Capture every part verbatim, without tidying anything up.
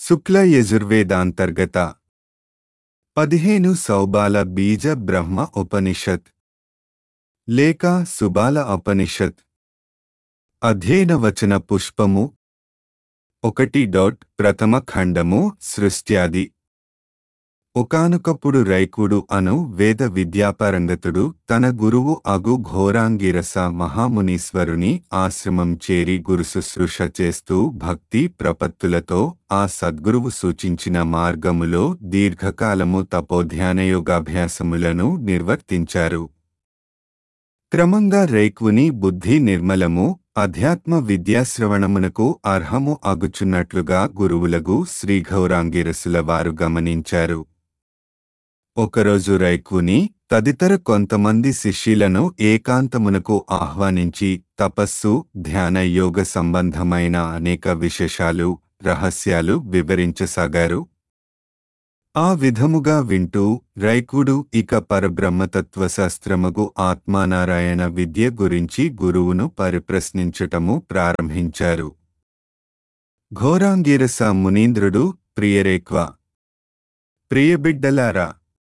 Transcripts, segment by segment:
శుక్ల యజుర్వేదాంతర్గత పదిహేను సౌబాల బీజ బ్రహ్మ ఉపనిషత్ లేక సుబాల ఉపనిషత్ అధ్యయనవచన పుష్పము ఒకటి డాట్ ప్రథమ ఖండము సృష్ట్యాది. ఒకానొకప్పుడు రైకుడు అను వేద విద్యాపారంగతుడు తన గురువు అగు ఘోరాంగిరస మహామునీశ్వరుని ఆశ్రమం చేరి గురుశుశ్రూష చేస్తూ భక్తి ప్రపత్తులతో ఆ సద్గురువు సూచించిన మార్గములో దీర్ఘకాలము తపోధ్యానయోగాభ్యాసములను నిర్వర్తించారు. క్రమంగా రైకుని బుద్ధి నిర్మలము, అధ్యాత్మ విద్యాశ్రవణమునకు అర్హము అగుచున్నట్లుగా గురువులగు శ్రీఘౌరాంగిరసుల వారు గమనించారు. ఒకరోజు రైకుని తదితర కొంతమంది శిష్యులను ఏకాంతమునకు ఆహ్వానించి తపస్సు, ధ్యాన యోగ సంబంధమైన అనేక విశేషాలు, రహస్యాలు వివరించసాగారు. ఆ విధముగా వింటూ రైకుడు ఇక పరబ్రహ్మతత్వశాస్త్రమగు ఆత్మానారాయణ విద్య గురించి గురువును పరిప్రశ్నించటము ప్రారంభించారు. ఘోరాంగిరస మునీంద్రుడు, ప్రియరేక్వ, ప్రియబిడ్డలారా,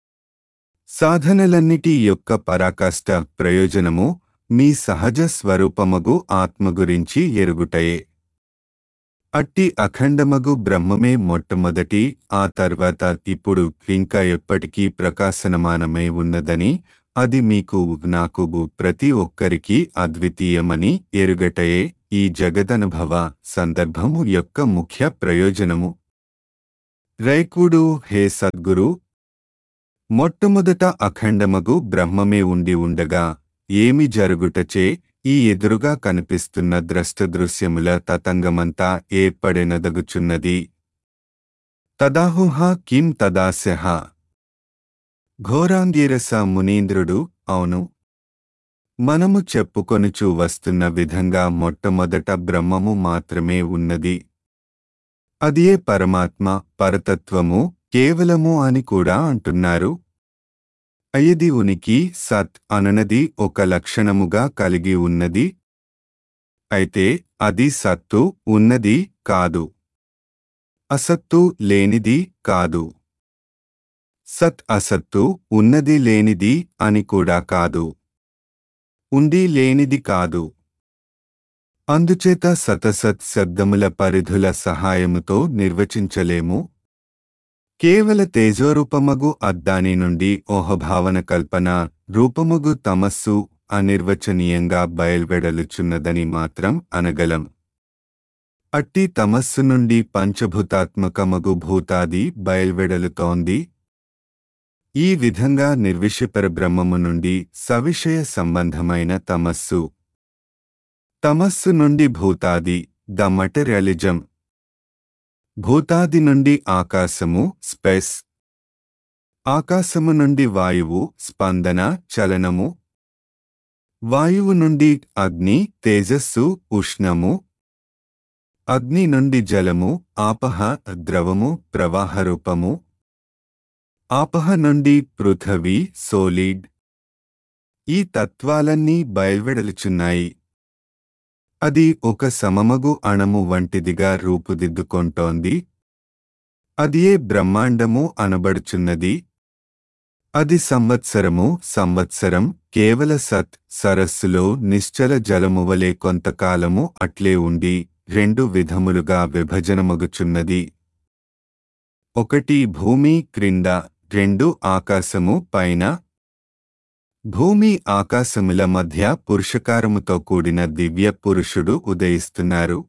సాధనలన్నిటి యొక్క పరాకాష్ఠ ప్రయోజనము మీ సహజ స్వరూపమగు ఆత్మ గురించి ఎరుగుటయే. అట్టి అఖండమగు బ్రహ్మమే మొట్టమొదటి, ఆ తర్వాత ఇప్పుడు ఇంకా ఎప్పటికీ ప్రకాశనమానమై ఉన్నదని, అది మీకు నాకు ప్రతి ఒక్కరికి అద్వితీయమని ఎరుగటయే ఈ జగదనుభవ సందర్భము యొక్క ముఖ్య ప్రయోజనము. రైకుడు, హే సద్గురు, మొట్టమొదట అఖండమగు బ్రహ్మమే ఉండి ఉండగా ఏమి జరుగుటచే ఈ ఎదురుగా కనిపిస్తున్న ద్రష్టదృశ్యముల తతంగమంతా ఏర్పడెనదగుచున్నది? తదాహుహ కిం తదాస్యః? ఘోరాంగిరస మునీంద్రుడు, అవును, మనము చెప్పుకొనుచూ వస్తున్న విధంగా మొట్టమొదట బ్రహ్మము మాత్రమే ఉన్నది. అదియే పరమాత్మ, పరతత్వము, కేవలము అని కూడా అంటున్నారు. అయది ఉనికి, సత్ అనునది ఒక లక్షణముగా కలిగి ఉన్నది. అయితే అది సత్తు ఉన్నది కాదు, అసత్తు లేనిది కాదు. సత్ అసత్తు ఉన్నది లేనిది అని కూడా కాదు, ఉండి లేనిది కాదు. అందుచేత సతసత్ శబ్దముల పరిధుల సహాయముతో నిర్వచించలేము. కేవల తేజోరూపమగు అద్దాని నుండి ఓహభావన కల్పన రూపమగు తమస్సు అనిర్వచనీయంగా బయల్వెడలుచున్నదని మాత్రం అనగలం. అట్టి తమస్సు నుండి పంచభూతాత్మకమగు భూతాది బయల్వెడలుతోంది. ఈ విధంగా నిర్విషయపర బ్రహ్మము నుండి సవిషయ సంబంధమైన తమస్సు, తమస్సు నుండి భూతాది, ద మటెరియలిజం, భూతాది నుండి ఆకాశము, స్పేస్, ఆకాశము నుండి వాయువు, స్పందన, చలనము, వాయువు నుండి అగ్ని, తేజస్సు, ఉష్ణము, అగ్ని నుండి జలము, ఆపహ, ద్రవము, ప్రవాహరూపము, ఆపహ నుండి పృథివీ, సోలిడ్. ఈ తత్వాలన్నీ బయల్వెడలుచున్నాయి. అది ఒక సమమగు అణము వంటిదిగా రూపుదిద్దుకొంటోంది. అదియే బ్రహ్మాండము అనబడుచున్నది. అది సంవత్సరము, సంవత్సరం, కేవల సత్, సరస్సులో నిశ్చల జలమువలే కొంతకాలము అట్లే ఉండి రెండు విధములుగా విభజనమగుచున్నది. ఒకటి భూమి క్రింద, రెండు ఆకాశము పైన. భూమి ఆకాశముల మధ్య పురుషకారముతో కూడిన దివ్య పురుషుడు ఉదయిస్తున్నారు.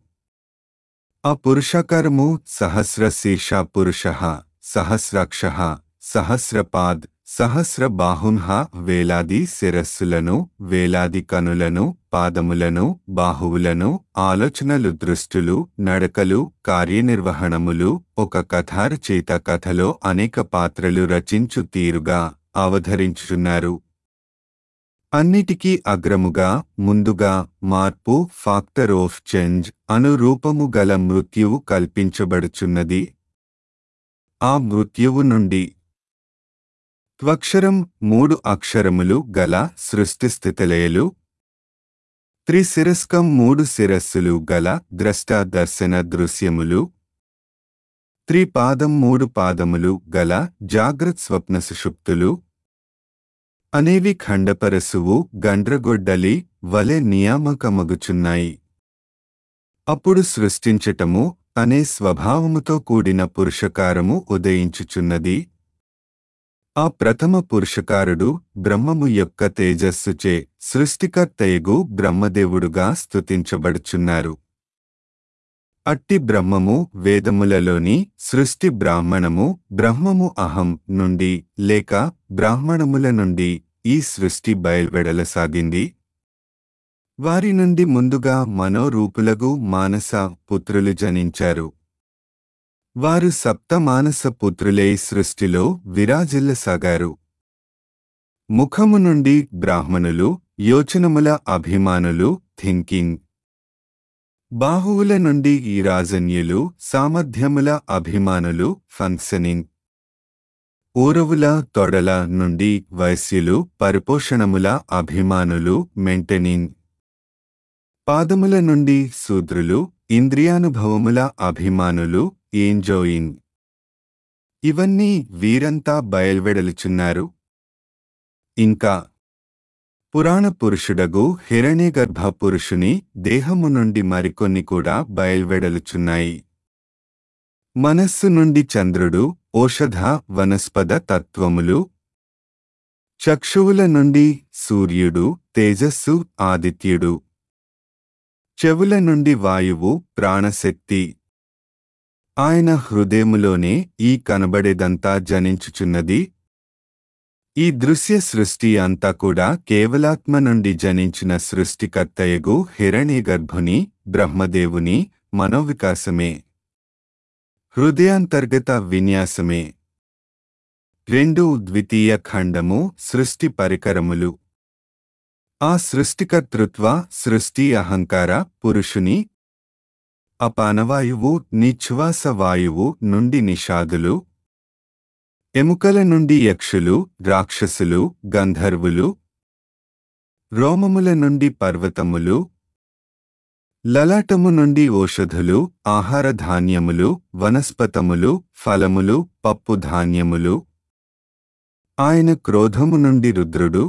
ఆ పురుషకారము సహస్రశీర్ష పురుషః, సహస్రాక్షః, సహస్రపాద్, సహస్రబాహుంః. వేలాది శిరస్సులను, వేలాది కనులను, పాదములను, బాహువులను, ఆలోచనలు, దృష్టులు, నడకలు, కార్యనిర్వహణములు, ఒక కథారచయిత కథలో అనేక పాత్రలు రచించు తీరుగా అవధరించుచున్నారు. అన్నిటికీ అగ్రముగా, ముందుగా మార్పు, ఫాక్టర్ ఆఫ్ చేంజ్ అను రూపము గల మృత్యువు కల్పించబడుచున్నది. ఆ మృత్యువు నుండి త్వక్షరం మూడు అక్షరములు గల సృష్టిస్థితిలయలు, త్రిశిరస్కం మూడు శిరస్సులు గల ద్రష్ట దర్శన దృశ్యములు, త్రిపాదం మూడు పాదములు గల జాగ్రత్ స్వప్న సుషుప్తులు అనేవి ఖండపరశువు గండ్రగొడ్డలి వలె నియామకమగుచున్నాయి. అప్పుడు సృష్టించటము అనే స్వభావముతో కూడిన పురుషకారము ఉదయించుచున్నది. ఆ ప్రథమ పురుషకారుడు బ్రహ్మము యొక్క తేజస్సుచే సృష్టికర్తయగు బ్రహ్మదేవుడుగా స్తుతించబడుచున్నారు. అట్టి బ్రహ్మము వేదములలోని సృష్టి బ్రాహ్మణము బ్రహ్మము అహం నుండి లేక బ్రాహ్మణముల నుండి ఈ సృష్టి బయల్వెడలసాగింది. వారి నుండి ముందుగా మనోరూపులగు మానస పుత్రులు జనించారు. వారు సప్త మానస పుత్రులై సృష్టిలో విరాజిల్లసాగారు. ముఖము నుండి బ్రాహ్మణులు యోచనముల అభిమానులు థింకింగ్, బాహువుల నుండి ఈరాజన్యులు సామర్థ్యముల అభిమానులు ఫంక్షనింగ్, ఊరవుల తొడల నుండి వైశ్యులు పరిపోషణముల అభిమానులు మెయింటెనింగ్, పాదముల నుండి శూద్రులు ఇంద్రియానుభవముల అభిమానులు ఎంజాయింగ్. ఇవన్నీ వీరంతా బయల్వెడలుచున్నారు. ఇంకా పురాణ పురుషుడగు హిరణ్యగర్భ పురుషుని దేహము నుండి మరికొన్ని కూడా బయల్వెడలుచున్నాయి. మనస్సు నుండి చంద్రుడు ఓషధ వనస్పద తత్వములు, చక్షువుల నుండి సూర్యుడు తేజస్సు ఆదిత్యుడు, చెవుల నుండి వాయువు ప్రాణశక్తి. ఆయన హృదయములోనే ఈ కనబడేదంతా జనించుచున్నది. ఈ దృశ్య సృష్టి అంతా కూడా కేవలాత్మ నుండి జనించిన సృష్టికర్తయగు హిరణ్యగర్భుని బ్రహ్మదేవుని మనోవికాసమే, హృదయాంతర్గత విన్యాసమే. రెండు ద్వితీయ ఖండము సృష్టి పరికరములు. ఆ సృష్టికర్తృత్వ సృష్టి అహంకార పురుషుని అపానవాయువు నిశ్వాస వాయువు నుండి నిషాదులు, ఎముకల నుండి యక్షులు రాక్షసులు గంధర్వులు, రోమముల నుండి పర్వతములు, లలాటము నుండి ఓషధులు ఆహార ధాన్యములు వనస్పతములు ఫలములు పప్పు ధాన్యములు. ఆయన క్రోధము నుండి రుద్రుడు,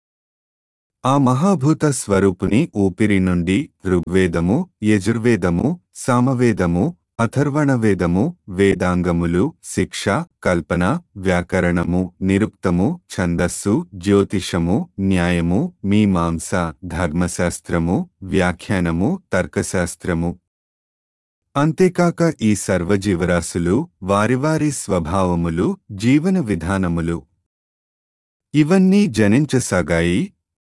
ఆ మహాభూత స్వరూపుని ఊపిరి నుండి ఋగ్వేదము యజుర్వేదము సామవేదము అథర్వణవేదము వేదాంగములు శిక్ష కల్పన వ్యాకరణము నిరుక్తము ఛందస్సు జ్యోతిషము న్యాయము మీమాంస ధర్మశాస్త్రము వ్యాఖ్యానము తర్కశాస్త్రము. అంతేకాక ఈ సర్వజీవరాశులు వారి వారి స్వభావములు జీవన విధానములు ఇవన్నీ జనించసాగాయి.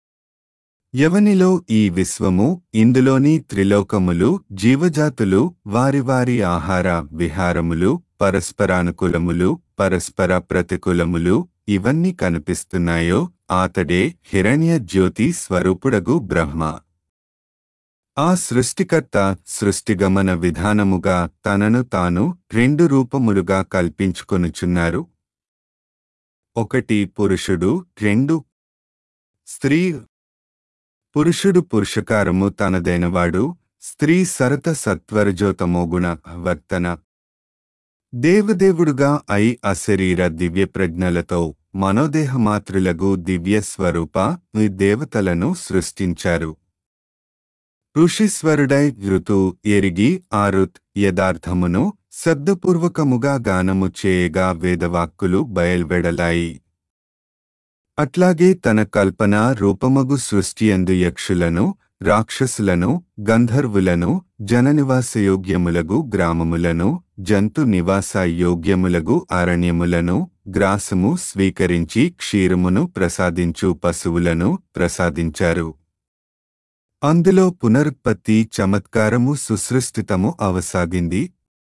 ఎవనిలో ఈ విశ్వము ఇందులోని త్రిలోకములు జీవజాతులు వారి వారి ఆహార విహారములు పరస్పరానుకూలములు పరస్పర ప్రతికూలములు ఇవన్నీ కనిపిస్తున్నాయో ఆతడే హిరణ్య జ్యోతి స్వరూపుడగు బ్రహ్మ. ఆ సృష్టికర్త సృష్టిగమన విధానముగా తనను తాను రెండు రూపములుగా కల్పించుకొనుచున్నారు. ఒకటి పురుషుడు, రెండు స్త్రీ. పురుషుడు పురుషకారము తనదైనవాడు, స్త్రీ సరత సత్వరజోతమోగుణ వర్తన. దేవదేవుడుగా అయి అశరీర దివ్య ప్రజ్ఞలతో మనోదేహమాత్రులగు దివ్య స్వరూప దేవతలను సృష్టించారు. ఋషీశ్వరుడై ఋతు ఎరిగి ఆ ఋత్ యథార్థమును శబ్దపూర్వకముగా గానము చేయగా వేదవాక్కులు బయల్వెడలాయి. అట్లాగే తన కల్పన రూపమగు సృష్టియందు యక్షులను రాక్షసులను గంధర్వులను జననివాసయోగ్యములగు గ్రామములను జంతు నివాస యోగ్యములగు అరణ్యములను గ్రాసము స్వీకరించి క్షీరమును ప్రసాదించు పశువులను ప్రసాదించారు. అందులో పునరుత్పత్తి చమత్కారము సుసృష్టితము అవసాగింది.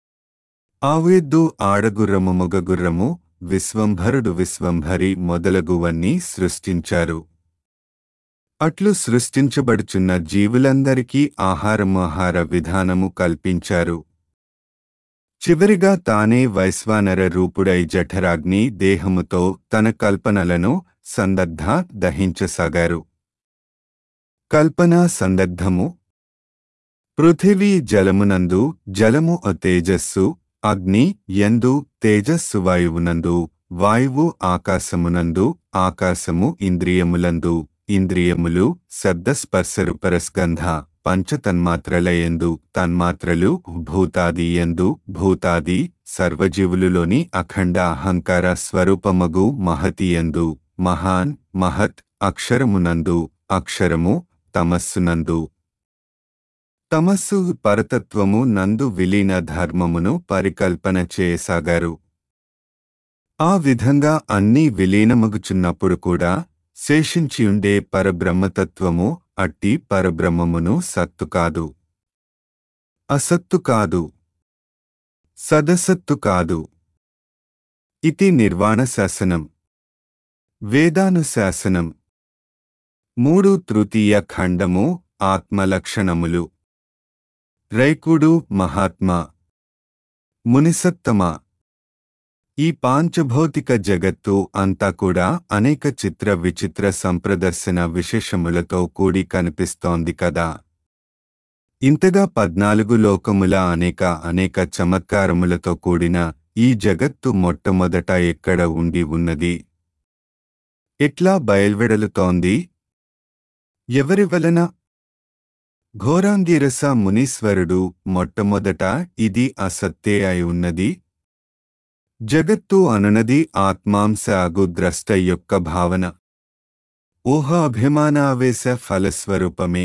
ఆవేద్దు ఆడగుర్రము మొగగుర్రము విశ్వంభరుడు విశ్వంభరి మొదలగువన్నీ సృష్టించారు. అట్లు సృష్టించబడుచున్న జీవులందరికీ ఆహారము ఆహార విధానము కల్పించారు. చివరిగా తానే వైశ్వానర రూపుడై జఠరాగ్ని దేహముతో తన కల్పనలను సందగ్ధ దహించసాగారు. కల్పన సందగ్ధము. పృథివీ జలమునందు జలము తేజస్సు అగ్ని యందు, తేజస్సు వాయువునందు, వాయువు ఆకాశమునందు, ఆకాశము ఇంద్రియములందు, ఇంద్రియములు శబ్దస్పర్శరూపరస్గంధ పంచతన్మాత్రలయందు, తన్మాత్రలు భూతాది యందు, భూతాది సర్వజీవులులోని అఖండ అహంకార స్వరూపమగు మహతియందు, మహాన్ మహత్ అక్షరమునందు, అక్షరము తమస్సునందు, తమస్సు పరతత్వము నందు విలీన ధర్మమును పరికల్పన చేయసాగారు. ఆ విధంగా అన్నీ విలీనమగుచున్నప్పుడు కూడా శేషించియుండే పరబ్రహ్మతత్వము అట్టి పరబ్రహ్మమును సత్తు కాదు, అసత్తు కాదు, సదసత్తు కాదు. ఇతి నిర్వాణ శాసనం. వేదానుశాసనం. మూడు తృతీయ ఖండము ఆత్మలక్షణములు. రైకుడు మహాత్మా మునిసత్తమ. ఈ పాంచభౌతిక జగత్తు అంతా కూడా అనేక చిత్ర విచిత్ర సంప్రదర్శన విశేషములతో కూడి కనిపిస్తోంది కదా. ఇంతగా పద్నాలుగు లోకముల అనేక అనేక చమత్కారములతో కూడిన ఈ జగత్తు మొట్టమొదట ఎక్కడ ఉండి ఉన్నది? ఎట్లా బయల్వెడలుతోంది? ఎవరి వలన? ఘోరాంగిరస మునీశ్వరుడు మొట్టమొదట ఇది అసత్తే అయి ఉన్నది. జగత్తు అనునది ఆత్మాంశ అగు ద్రష్ట యొక్క భావన, ఊహ అభిమానావేశ ఫలస్వరూపమే.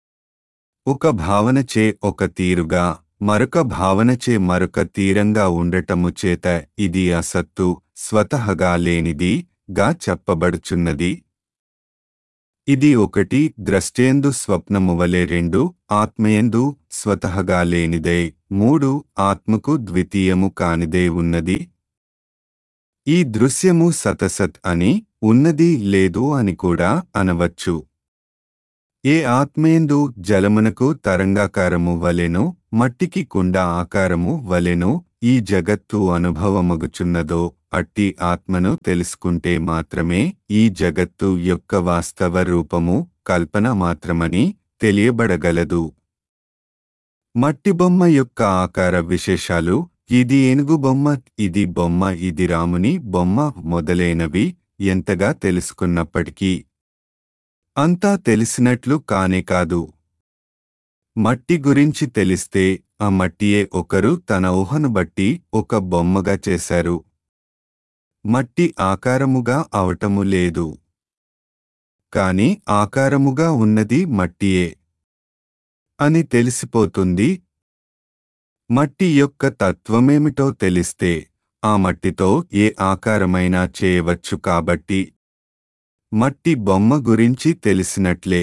ఒక భావనచే ఒక తీరుగా, మరొక భావనచే మరొక తీరంగా ఉండటము చేత ఇది అసత్తు, స్వతహగా లేనిది గా చెప్పబడుచున్నది. ఇది ఒకటి ద్రష్టేందు స్వప్నము వలె, రెండు ఆత్మయందు స్వతహగా లేనిదే, మూడు ఆత్మకు ద్వితీయము కానిదే ఉన్నది. ఈ దృశ్యము సతసత్ అని, ఉన్నది లేదు అని కూడా అనవచ్చు. ఏ ఆత్మయందు జలమునకు తరంగాకారము వలెను, మట్టికి కుండ ఆకారము వలెను ఈ జగత్తు అనుభవమగుచున్నదో, అట్టి ఆత్మను తెలుసుకుంటే మాత్రమే ఈ జగత్తు యొక్క వాస్తవ రూపము కల్పన మాత్రమని తెలియబడగలదు. మట్టి బొమ్మ యొక్క ఆకార విశేషాలు, ఇది ఏనుగు బొమ్మ, ఇది బొమ్మ, ఇది రాముని బొమ్మ మొదలైనవి ఎంతగా తెలుసుకున్నప్పటికీ అంతా తెలిసినట్లు కానే కాదు. మట్టి గురించి తెలిస్తే ఆ మట్టియే ఒకరు తన ఊహను బట్టి ఒక బొమ్మగా చేశారు. మట్టి ఆకారముగా అవటము లేదు, కాని ఆకారముగా ఉన్నది మట్టియే అని తెలిసిపోతుంది. మట్టి యొక్క తత్వమేమిటో తెలిస్తే ఆ మట్టితో ఏ ఆకారమైనా చేయవచ్చు. కాబట్టి మట్టి బొమ్మ గురించి తెలిసినట్లే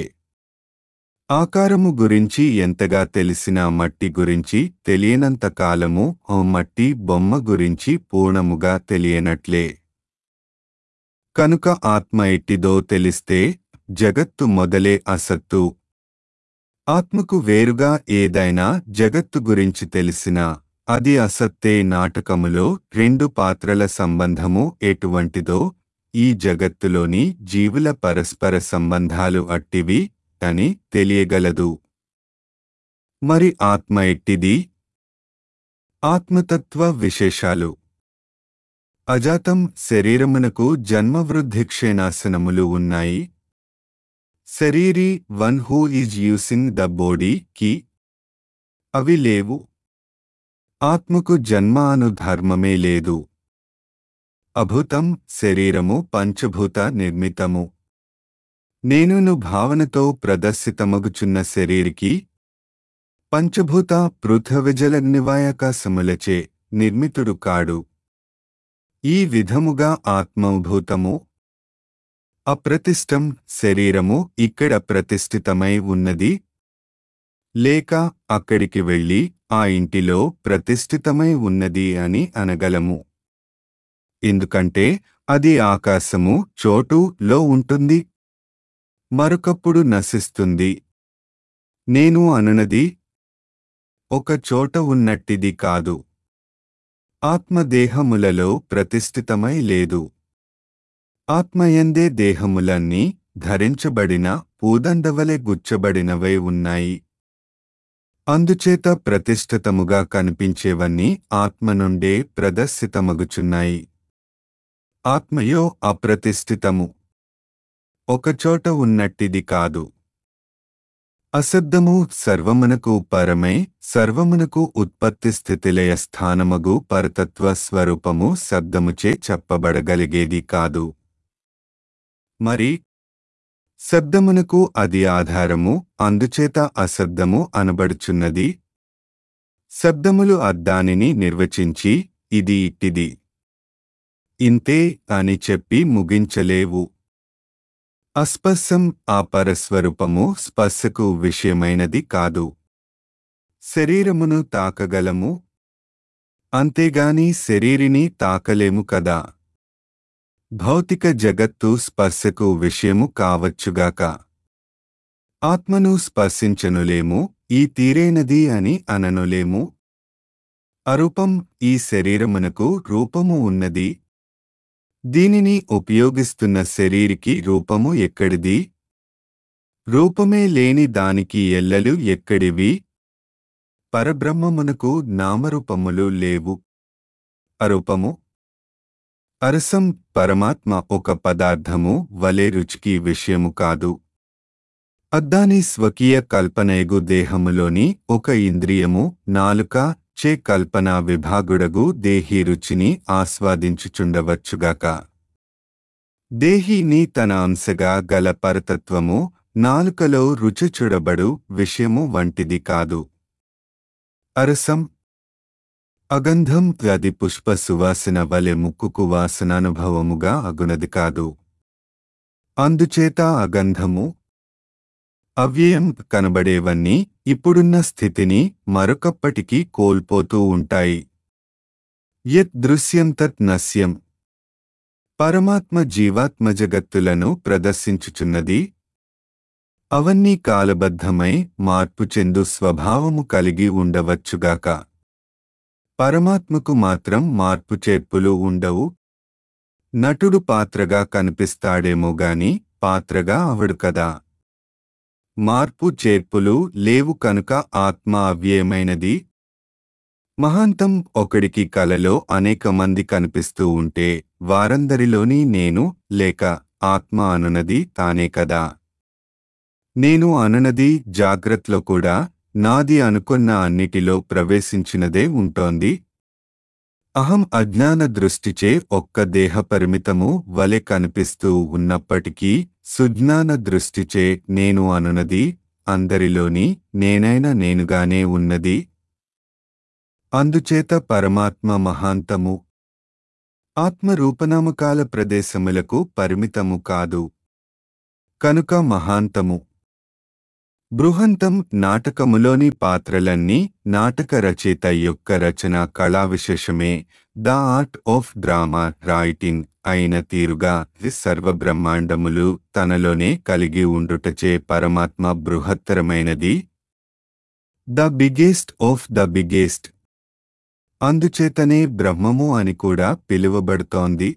ఆకారము గురించి ఎంతగా తెలిసినా మట్టి గురించి తెలియనంత కాలము ఓ మట్టి బొమ్మ గురించి పూర్ణముగా తెలియనట్లే. కనుక ఆత్మ ఎట్టిదో తెలిస్తే జగత్తు మొదలే అసత్తు. ఆత్మకు వేరుగా ఏదైనా జగత్తు గురించి తెలిసినా అది అసత్తే. నాటకములో రెండు పాత్రల సంబంధము ఎటువంటిదో, ఈ జగత్తులోని జీవుల పరస్పర సంబంధాలు అట్టివి అని తెలియగలదు. మరి ఆత్మ ఎట్టిది? ఆత్మతత్వ విశేషాలు. అజాతం శరీరమునకు జన్మవృద్ధిక్షేణాసనములు ఉన్నాయి. శరీరీ one who is using the body కి అవి లేవు. ఆత్మకు జన్మ అను ధర్మమే లేదు. అభూతం శరీరము పంచభూత నిర్మితము. నేనును భావనతో ప్రదర్శితమగుచున్న శరీరికి పంచభూత పృథ్వజలగ్నివాయాకాశములచే నిర్మితుడు కాడు. ఈ విధముగా ఆత్మభూతము. అప్రతిష్టం శరీరము ఇక్కడ ప్రతిష్ఠితమై ఉన్నది, లేక అక్కడికి వెళ్ళి ఆ ఇంటిలో ప్రతిష్ఠితమై ఉన్నది అని అనగలము. ఎందుకంటే అది ఆకాశము చోటులో ఉంటుంది, మరొకప్పుడు నశిస్తుంది. నేను అనునది ఒక చోట ఉన్నట్టిది కాదు. ఆత్మదేహములలో ప్రతిష్ఠితమై లేదు. ఆత్మయందే దేహములన్నీ ధరించబడిన పూదండవలె గుచ్చబడినవై ఉన్నాయి. అందుచేత ప్రతిష్ఠితముగా కనిపించేవన్నీ ఆత్మ నుండే ప్రదర్శితమగుచున్నాయి. ఆత్మయో అప్రతిష్ఠితము, ఒకచోట ఉన్నట్టిది కాదు. అశబ్దము సర్వమునకు పరమై సర్వమునకు ఉత్పత్తి స్థితిలయ స్థానమగు పరతత్వ స్వరూపము శబ్దముచే చెప్పబడగలిగేది కాదు. మరి శబ్దమునకు అది ఆధారము, అందుచేత అశబ్దము అనబడుచున్నది. శబ్దములు అద్దానిని నిర్వచించి ఇది ఇట్టిది, ఇంతే అని చెప్పి ముగించలేవు. అస్పర్శం ఆ పరస్వరూపము స్పర్శకు విషయమైనది కాదు. శరీరమును తాకగలము, అంతేగాని శరీరిని తాకలేము కదా. భౌతిక జగత్తు స్పర్శకు విషయము కావచ్చుగాక, ఆత్మను స్పర్శించనులేము, ఈ తీరైనది అని అననులేము. అరూపం ఈ శరీరమునకు రూపము ఉన్నది. దీనిని ఉపయోగిస్తున్న శరీరికి రూపము ఎక్కడిది? రూపమే లేని దానికి ఎల్లలు ఎక్కడివి? పరబ్రహ్మమునకు నామరూపములు లేవు. అరూపము అరసం పరమాత్మ ఒక పదార్థము వలె రుచికి విషయము కాదు. అద్దాని స్వకీయ కల్పనయగు దేహములోని ఒక ఇంద్రియము నాలుక చే కల్పనా విభాగుడగు దేహీ రుచిని ఆస్వాదించుచుండవచ్చుగాక. దేహీని తన అంశగా గల పరతత్వము నాలుకలో రుచి చూడబడు విషయము వంటిది కాదు. అరసం అగంధం అది పుష్ప సువాసన వలె ముక్కుకు వాసనానుభవముగా అగునది కాదు. అందుచేత అగంధము అవ్యయం కనబడేవన్నీ ఇప్పుడున్న స్థితిని మరొకప్పటికి కోల్పోతూ ఉంటాయి. యత్ దృశ్యం తత్ నశ్యం. పరమాత్మ జీవాత్మ జగత్తులను ప్రదర్శించుచున్నది. అవన్నీ కాలబద్ధమై మార్పు చెందు స్వభావము కలిగి ఉండవచ్చుగాక. పరమాత్మకు మాత్రం మార్పు చేర్పులు ఉండవు. నటుడు పాత్రగా కనిపిస్తాడేమో గాని పాత్రగా అవడు కదా. మార్పు చేర్పులు లేవు కనుక ఆత్మ అవ్యయమైనది. మహాంతం ఒకడికి కలలో అనేక మంది కనిపిస్తూ ఉంటే వారందరిలోని నేను లేక ఆత్మ అనునది తానే కదా. నేను అనునది జాగ్రత్తలో కూడా నాది అనుకున్న అన్నిటిలో ప్రవేశించినదే ఉంటోంది. అహం అజ్ఞాన దృష్టిచే ఒక్క దేహ పరిమితము వలె కనిపిస్తూ ఉన్నప్పటికీ సుజ్ఞాన దృష్టిచే నేను అనునది అందరిలోని నేనైన నేనుగానే ఉన్నది. అందుచేత పరమాత్మ మహాంతము. ఆత్మ రూపనామకాల ప్రదేశములకు పరిమితము కాదు కనుక మహాంతము. బృహంతం నాటకములోని పాత్రలన్నీ నాటక రచయిత యొక్క రచన కళావిశేషమే, the art of drama writing అయిన తీరుగా సర్వబ్రహ్మాండములు తనలోనే కలిగి ఉండుటచే పరమాత్మ బృహత్తరమైనది, the biggest of the biggest. అందుచేతనే బ్రహ్మము అని కూడా పిలువబడుతోంది.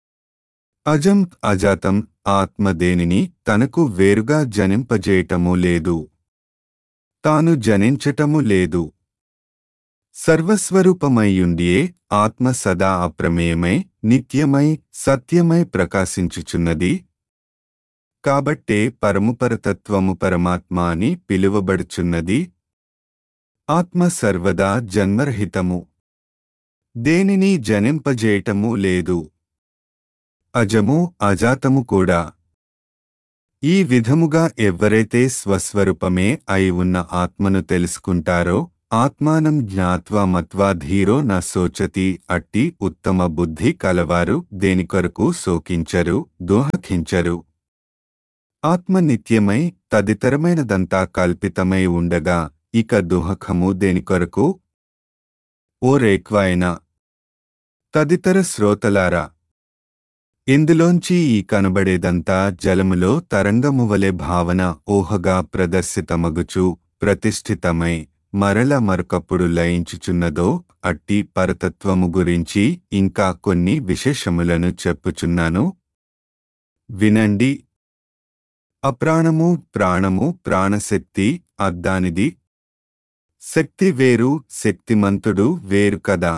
అజం అజాతం ఆత్మ దేనిని తనకు వేరుగా జనింపజేయటము లేదు, తాను జనించటము లేదు. సర్వస్వరూపమైయుండియే ఆత్మ సదా అప్రమేయమై నిత్యమై సత్యమై ప్రకాశించుచున్నది. కాబట్టే పరముపరతత్వము పరమాత్మ అని పిలువబడుచున్నది. ఆత్మ సర్వదా జన్మరహితము, దేనిని జనింపజేయటము లేదు. అజము అజాతము కూడా. ఈ విధముగా ఎవ్వరైతే స్వస్వరూపమే అయి ఉన్న ఆత్మను తెలుసుకుంటారో ఆత్మానం జ్ఞాత్వా మత్వా ధీరో న శోచతి. అట్టి ఉత్తమ బుద్ధి కలవారు దేనికొరకు శోకించరు, దోహకించరు. ఆత్మ నిత్యమై తదితరమైనదంతా కల్పితమై ఉండగా ఇక దుహకము దేనికొరకు? ఓ రేక్వాయన తదితర శ్రోతలారా, ఇందులోంచి ఈ కనబడేదంతా జలములో తరంగమువలె భావన ఊహగా ప్రదర్శితమగుచు ప్రతిష్ఠితమై మరల మరొకప్పుడు లయించుచున్నదో అట్టి పరతత్వము గురించి ఇంకా కొన్ని విశేషములను చెప్పుచున్నాను, వినండి. అప్రాణము ప్రాణము ప్రాణశక్తి అద్దానిది. శక్తి వేరు, శక్తిమంతుడు వేరు కదా.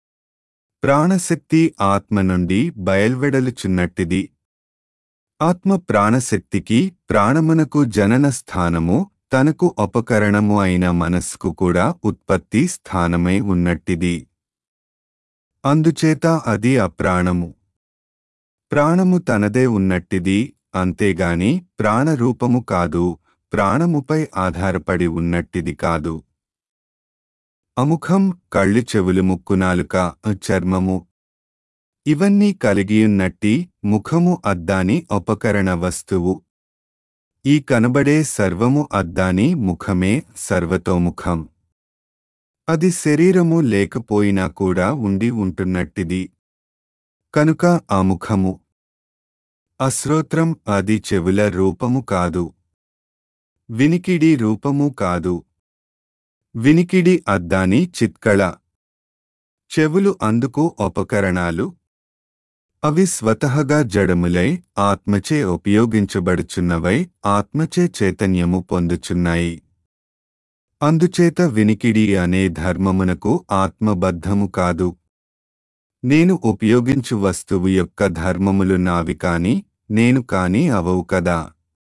ప్రాణశక్తి ఆత్మ నుండి బయల్వెడలుచున్నట్టిది. ఆత్మ ప్రాణశక్తికి, ప్రాణమునకు జనన స్థానము, తనకు ఉపకరణము అయిన మనస్సుకు కూడా ఉత్పత్తి స్థానమై ఉన్నట్టిది. అందుచేత అది అప్రాణము. ప్రాణము తనదే ఉన్నట్టిది, అంతేగాని ప్రాణరూపము కాదు, ప్రాణముపై ఆధారపడి ఉన్నట్టిది కాదు. అముఖం, కళ్ళు, చెవులు, ముక్కు, నాలుక, చర్మము ఇవన్నీ కలిగియున్నట్టి ముఖము అద్దాని ఉపకరణ వస్తువు. ఈ కనబడే సర్వము అద్దాని ముఖమే సర్వతోముఖం. అది శరీరము లేకపోయినా కూడా ఉండి ఉంటున్నట్టిది. కనుక ఆ ముఖము. అశ్రోత్రం అది చెవుల రూపము కాదు, వినికిడి రూపము కాదు. వినికిడి అద్దాని చిత్కళ. చెవులు అందుకు ఉపకరణాలు. అవి స్వతహగా జడములై ఆత్మచే ఉపయోగించబడుచున్నవై ఆత్మచే చైతన్యము పొందుచున్నాయి. అందుచేత వినికిడి అనే ధర్మమునకు ఆత్మబద్ధము కాదు. నేను ఉపయోగించు వస్తువు యొక్క ధర్మములు నావి కాని, నేను కాని అవవు కదా.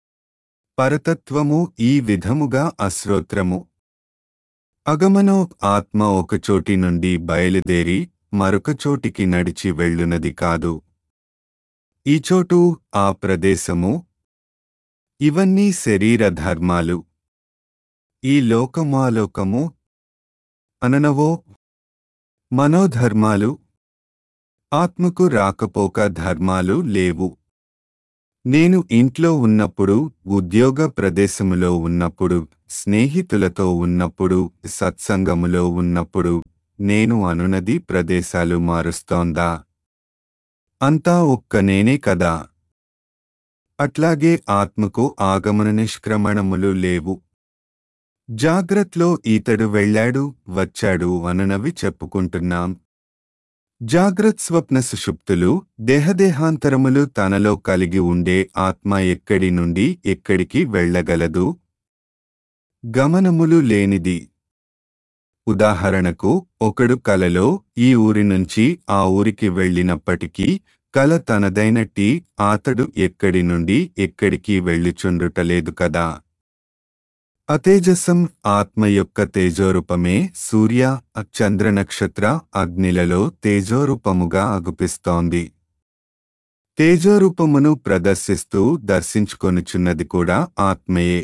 పరతత్వము ఈ విధముగా అశ్రోత్రము. అగమనో ఆత్మ ఒకచోటి నుండి బయలుదేరి మరొక చోటికి నడిచి వెళ్ళునది కాదు. ఈ చోటు, ఆ ప్రదేశము ఇవన్నీ శరీర ధర్మాలు. ఈ లోకమాలోకము అననవో మనోధర్మాలు. ఆత్మకు రాకపోక ధర్మాలు లేవు. నేను ఇంట్లో ఉన్నప్పుడు, ఉద్యోగ ప్రదేశములో ఉన్నప్పుడు, స్నేహితులతో ఉన్నప్పుడు, సత్సంగములో ఉన్నప్పుడు నేను అనునది ప్రదేశాలు మారుస్తోందా? అంతా ఒక్క నేనే కదా. అట్లాగే ఆత్మకు ఆగమన నిష్క్రమణములు లేవు. జాగ్రత్లో ఈతడు వెళ్ళాడు, వచ్చాడు అననవి చెప్పుకుంటున్నాం. జాగ్రత్ స్వప్న సుషుప్తులు, దేహదేహాంతరములు తనలో కలిగి ఉండే ఆత్మ ఎక్కడి నుండి ఎక్కడికి వెళ్ళగలదు? గమనములు లేనిది. ఉదాహరణకు, ఒకడు కలలో ఈ ఊరి నుంచి ఆ ఊరికి వెళ్ళినప్పటికీ కల తనదైనట్టి ఆతడు ఎక్కడి నుండి ఎక్కడికి వెళ్ళుచుండుటలేదు కదా. అతేజసం ఆత్మ యొక్క తేజోరూపమే సూర్య, చంద్రనక్షత్ర, అగ్నిలలో తేజోరూపముగా అగుపిస్తోంది. తేజోరూపమును ప్రదర్శిస్తూ దర్శించుకొనుచున్నది కూడా ఆత్మయే.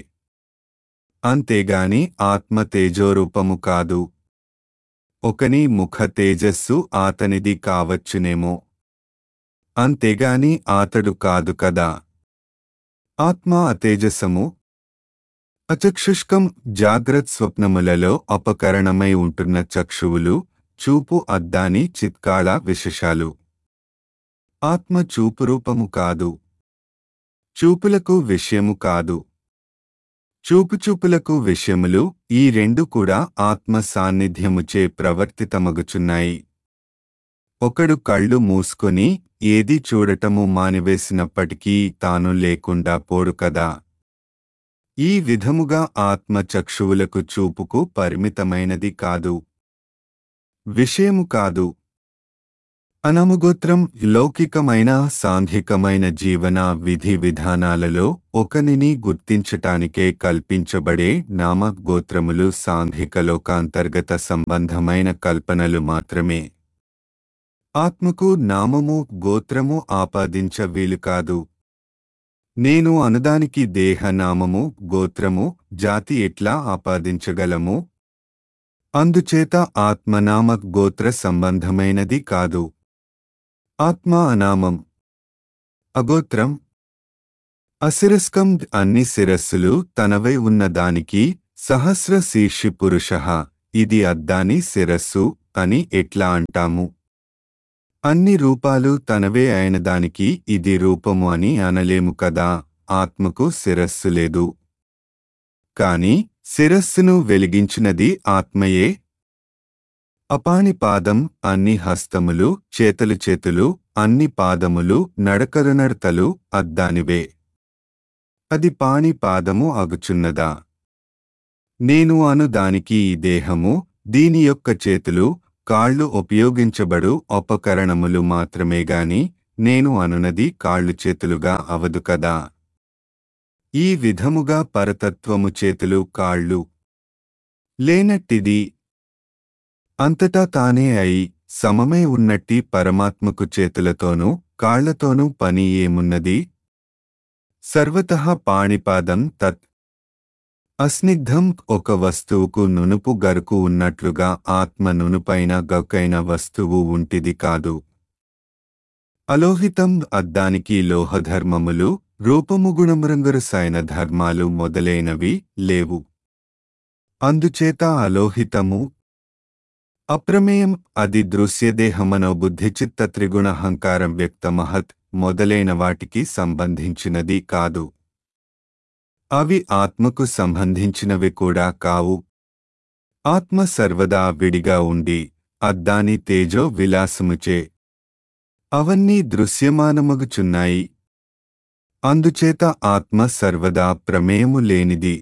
అంతేగాని ఆత్మ తేజోరూపము కాదు. ఒకని ముఖ తేజస్సు ఆతనిది కావచ్చునేమో, అంతేగాని ఆతడు కాదు కదా. ఆత్మ అతేజసము. అచక్షుష్కం జాగ్రత్ స్వప్నములలో అపకరణమై ఉంటున్న చక్షువులు, చూపు అద్దాని చిత్కాళ విశేషాలు. ఆత్మ చూపురూపము కాదు, చూపులకు విషయము కాదు. చూపుచూపులకు విషయములు ఈ రెండు కూడా ఆత్మ సాన్నిధ్యముచే ప్రవర్తితమగుచున్నాయి. ఒకడు కళ్ళు మూసుకొని ఏది చూడటము మానివేసినప్పటికీ తాను లేకుండా పోడు కదా. ఈ విధముగా ఆత్మ చక్షువులకు చూపుకు పరిమితమైనది కాదు, విషయము కాదు. అనముగోత్రం లౌకికమైన సాంఘికమైన జీవన విధి విధానాలలో ఒకనిని గుర్తించటానికే కల్పించబడే నామగోత్రములు సాంఘిక లోకాంతర్గత సంబంధమైన కల్పనలు మాత్రమే. ఆత్మకు నామము, గోత్రము ఆపాదించ వీలుకాదు. నేను అనుదానికి దేహ నామము, గోత్రము, జాతి ఎట్లా ఆపాదించగలము? అందుచేత ఆత్మనామ గోత్ర సంబంధమైనది కాదు. ఆత్మ అనామం, అగోత్రం. అశిరస్కం అన్ని శిరస్సులు తనవై ఉన్నదానికి సహస్ర శీర్షి పురుషః ఇది అద్దాని శిరస్సు అని ఎట్లా అంటాము? అన్ని రూపాలు తనవే అయిన దానికి ఇది రూపము అని అనలేము కదా. ఆత్మకు శిరస్సు లేదు, కాని శిరస్సును వెలిగించినది ఆత్మయే. అపాణిపాదం అన్ని హస్తములు, చేతలు చేతులు, అన్ని పాదములు, నడకలు నడతలు అద్దానివే. అది పాణిపాదము అగుచున్నదా? నేను అను దానికి ఈ దేహము, దీని యొక్క చేతులు, కాళ్ళు ఉపయోగించబడు ఉపకరణములు మాత్రమేగాని నేను అనునది కాళ్ళు చేతులుగా అవదు కదా. ఈ విధముగా పరతత్వము చేతులు కాళ్ళు లేనట్టిది. అంతటా తానే అయి సమమే ఉన్నట్టి పరమాత్మకు చేతులతోనూ కాళ్లతోనూ పని ఏమున్నది? సర్వతః పాణిపాదం తత్. అస్నిగ్ధం ఒక వస్తువుకు నునుపు గరుకు ఉన్నట్లుగా ఆత్మ నునుపైన గక్కైన వస్తువు ఉంటిది కాదు. అలోహితం అద్దానికి లోహధర్మములు, రూపము గుణమురంగరసాయన ధర్మాలు మొదలైనవి లేవు. అందుచేత అలోహితము. అప్రమేయం అది దృశ్యదేహమనో బుద్ధిచిత్త త్రిగుణహంకారం వ్యక్త మహత్ మొదలైన వాటికి సంబంధించినది కాదు. అవి ఆత్మకు సంబంధించినవి కూడా కావు. ఆత్మ సర్వదా విడిగా ఉండి అద్దాని తేజో విలాసముచే అవన్నీ దృశ్యమానమగుచున్నాయి. అందుచేత ఆత్మ సర్వదా ప్రమేయము లేనిది.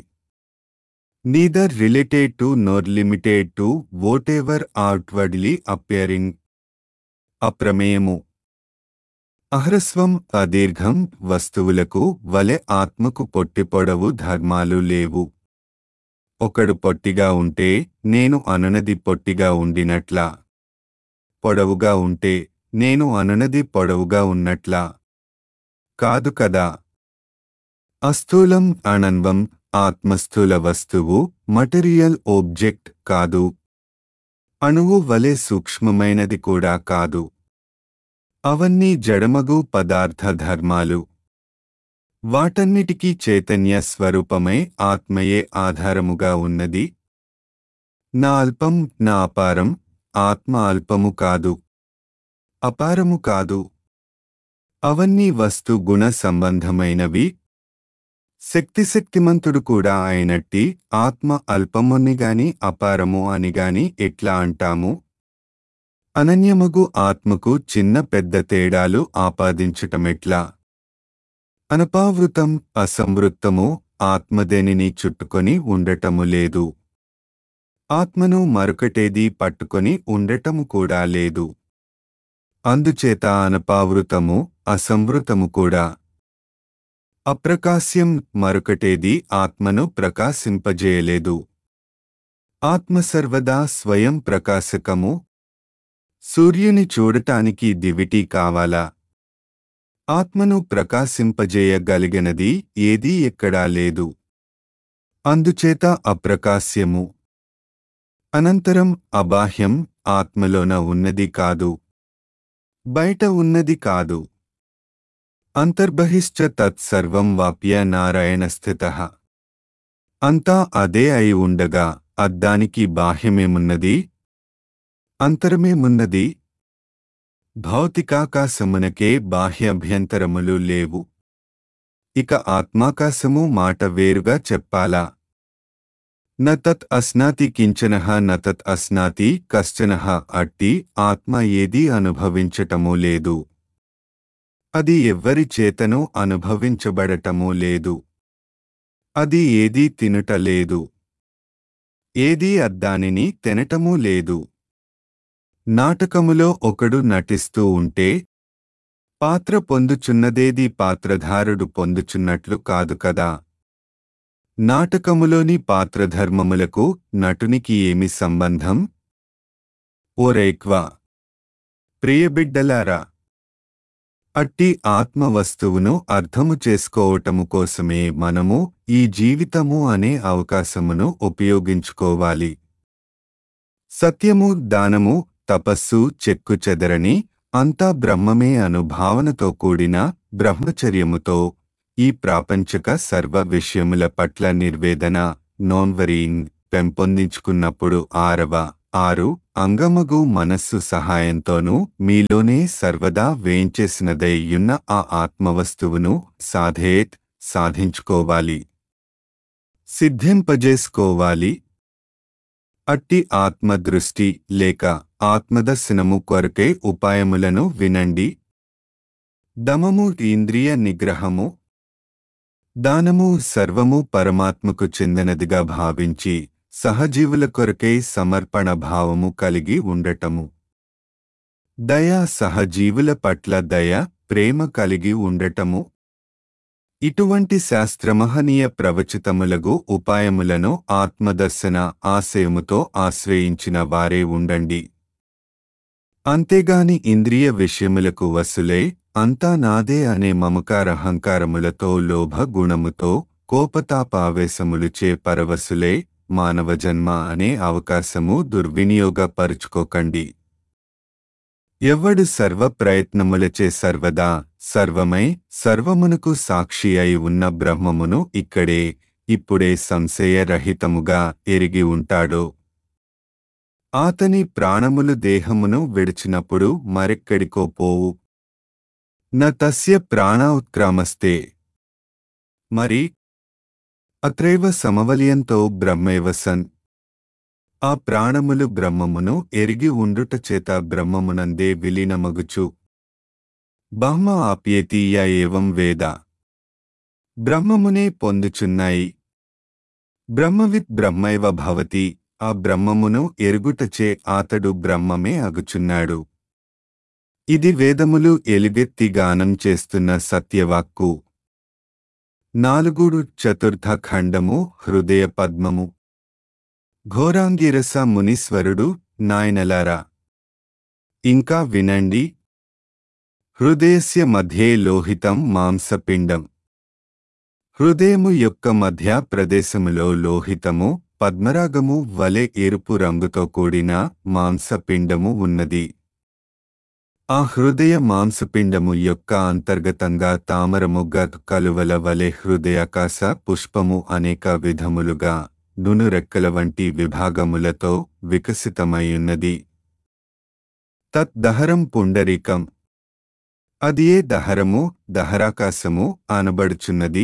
Neither related to nor limited to whatever outwardly appearing. అప్రమేయము. అహ్రస్వం అదీర్ఘం వస్తువులకు వలె ఆత్మకు పొట్టి పొడవు ధర్మాలు లేవు. ఒకడు పొట్టిగా ఉంటే నేను అనునది పొట్టిగా ఉండినట్లా, పొడవుగా ఉంటే నేను అనునది పొడవుగా ఉన్నట్లా కాదు కదా. అస్థూలం అణన్వం ఆత్మస్థూల వస్తువు మటెరియల్ ఓబ్జెక్ట్ కాదు. అణువు వలె సూక్ష్మమైనది కూడా కాదు. అవన్నీ జడమగు పదార్థ ధర్మాలు. వాటన్నిటికీ చైతన్య స్వరూపమై ఆత్మయే ఆధారముగా ఉన్నది. నా అల్పం నా అపారం. ఆత్మ అల్పము కాదు, అపారము కాదు. అవన్నీ వస్తు గుణ సంబంధమైనవి. శక్తిశక్తిమంతుడు కూడా అయినట్టి ఆత్మ అల్పమునిగాని అపారము అనిగాని ఎట్లా అంటాము? అనన్యమగు ఆత్మకు చిన్న పెద్ద తేడాలు ఆపాదించటమెట్లా? అనపావృతం అసంవృత్తము ఆత్మదేనిని చుట్టుకొని ఉండటము లేదు. ఆత్మను మరొకటేది పట్టుకొని ఉండటము కూడా లేదు. అందుచేత అనపావృతము అసంవృతము కూడా. అప్రకాశ్యం మరొకటేది ఆత్మను ప్రకాశింపజేయలేదు. ఆత్మ సర్వదా స్వయం ప్రకాశకము. సూర్యుని చూడటానికి దివిటి కావాలా? ఆత్మను ప్రకాశింపజేయగలిగినది ఏదీ ఎక్కడా లేదు. అందుచేత అప్రకాశ్యము. అనంతరం అబాహ్యం ఆత్మలోన ఉన్నది కాదు, బయట ఉన్నది కాదు. అంతర్బహిశ్చ తత్సర్వం వాప్య నారాయణస్థితః. అంతా అదే అయి ఉండగా అద్దానికి బాహ్యమేమున్నది? అంతరమేమున్నది? భౌతికాకాశమునకే బాహ్యభ్యంతరములు లేవు. ఇక ఆత్మాకాశము మాట వేరుగా చెప్పాలా? న తత్ అస్నాతి కించనః న తత్ అస్నాతి కశ్చనః. అట్టి ఆత్మ ఏదీ అనుభవించటమూ లేదు. అది ఎవ్వరి చేతనూ అనుభవించబడటమూ లేదు. అది ఏదీ తినుట లేదు. ఏదీ అద్దానిని తినటమూ లేదు. నాటకములో ఒకడు నటిస్తూ ఉంటే పాత్ర పొందుచున్నదేది పాత్రధారుడు పొందుచున్నట్లు కాదు కదా. నాటకములోని పాత్రధర్మములకు నటునికి ఏమి సంబంధం? ఓరైక్వా ప్రియబిడ్డలారా, అట్టి ఆత్మవస్తువును అర్థము చేసుకోవటము కోసమే మనము ఈ జీవితము అనే అవకాశమును ఉపయోగించుకోవాలి. సత్యము, దానము, తపస్సు చెక్కుచెదరని అంతా బ్రహ్మమే అను భావనతో కూడిన బ్రహ్మచర్యముతో ఈ ప్రాపంచక సర్వ విషయముల పట్ల నిర్వేదన నోన్వరీన్ పెంపొందించుకున్నప్పుడు ఆరవ ఆరు అంగమగు మనస్సు సహాయంతోనూ మీలోనే సర్వదా వేంచేసినదైయున్న ఆ ఆత్మవస్తువును సాధేత్ సాధించుకోవాలి, సిద్ధింపజేసుకోవాలి. అట్టి ఆత్మదృష్టి లేక ఆత్మదర్శనము కొరకే ఉపాయములను వినండి. దమము ఇంద్రియ నిగ్రహము. దానము సర్వము పరమాత్మకు చెందినదిగా భావించి సహజీవుల కొరకై సమర్పణ భావము కలిగి ఉండటము. దయ సహజీవుల పట్ల దయ ప్రేమ కలిగి ఉండటము. ఇటువంటి శాస్త్రమహనీయ ప్రవచితములగు ఉపాయములను ఆత్మదర్శన ఆశయముతో ఆశ్రయించిన వారే ఉండండి. అంతేగాని ఇంద్రియ విషయములకు వసులై అంతా నాదే అనే మమకారహంకారములతో లోభ గుణముతో కోపతాపావేశములుచే పరవశులై మానవజన్మ అనే అవకాశము దుర్వినియోగపరుచుకోకండి. ఎవ్వడు సర్వ ప్రయత్నములచే సర్వదా సర్వమై సర్వమునకు సాక్షి అయి ఉన్న బ్రహ్మమును ఇక్కడే ఇప్పుడే సంశయరహితముగా ఎరిగి ఉంటాడో ఆతని ప్రాణములు దేహమును విడిచినప్పుడు మరెక్కడికో పోవు. న తస్య ప్రాణోత్క్రామస్తే. మరి అత్రైవ సమవలయంతో బ్రహ్మైవ సన్. ఆ ప్రాణములు బ్రహ్మమును ఎరిగి ఉండుటచేత బ్రహ్మమునందే విలీనమగుచు. బ్రహ్మ ఆప్యేతీయ ఏవం వేద. బ్రహ్మమునే పొందుచున్నాయి. బ్రహ్మవిత్ బ్రహ్మైవ భవతి. ఆ బ్రహ్మమును ఎరుగుటచే ఆతడు బ్రహ్మమే అగుచున్నాడు. ఇది వేదములు ఎలుగెత్తి గానం చేస్తున్న సత్యవాక్కు. నాలుగుడు చతుర్థ ఖండము హృదయ పద్మము. ఘోరాంగిరస మునీశ్వరుడు నాయనలారా ఇంకా వినండి. హృదయస్య మధ్యే లోహితం మాంసపిండం. హృదయము యొక్క మధ్య ప్రదేశములో లోహితము పద్మరాగము వలె ఎరుపు రంగుతో కూడిన మాంసపిండము ఉన్నది. ఆ హృదయ మాంసపిండము యొక్క అంతర్గతంగా తామరముగ్గ కలువల వలె హృదయాకాశ పుష్పము అనేక విధములుగా నునురెక్కల వంటి విభాగములతో వికసితమైయున్నది. తత్ దహరం పుండరీకం. అదియే దహరము దహరాకాశము అనబడుచున్నది.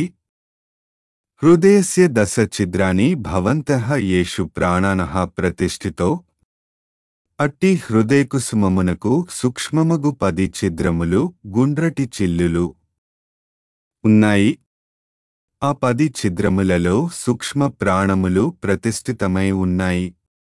హృదయస్య దశ ఛిద్రాని భవంతః యేషు ప్రాణానః ప్రతిష్ఠితో. అట్టి హృదయకుసుమమునకు సూక్ష్మమగు పది ఛిద్రములు గుండ్రటి చిల్లులు ఉన్నాయి. ఆ పది ఛిద్రములలో సూక్ష్మ ప్రాణములు ప్రతిష్ఠితమై ఉన్నాయి.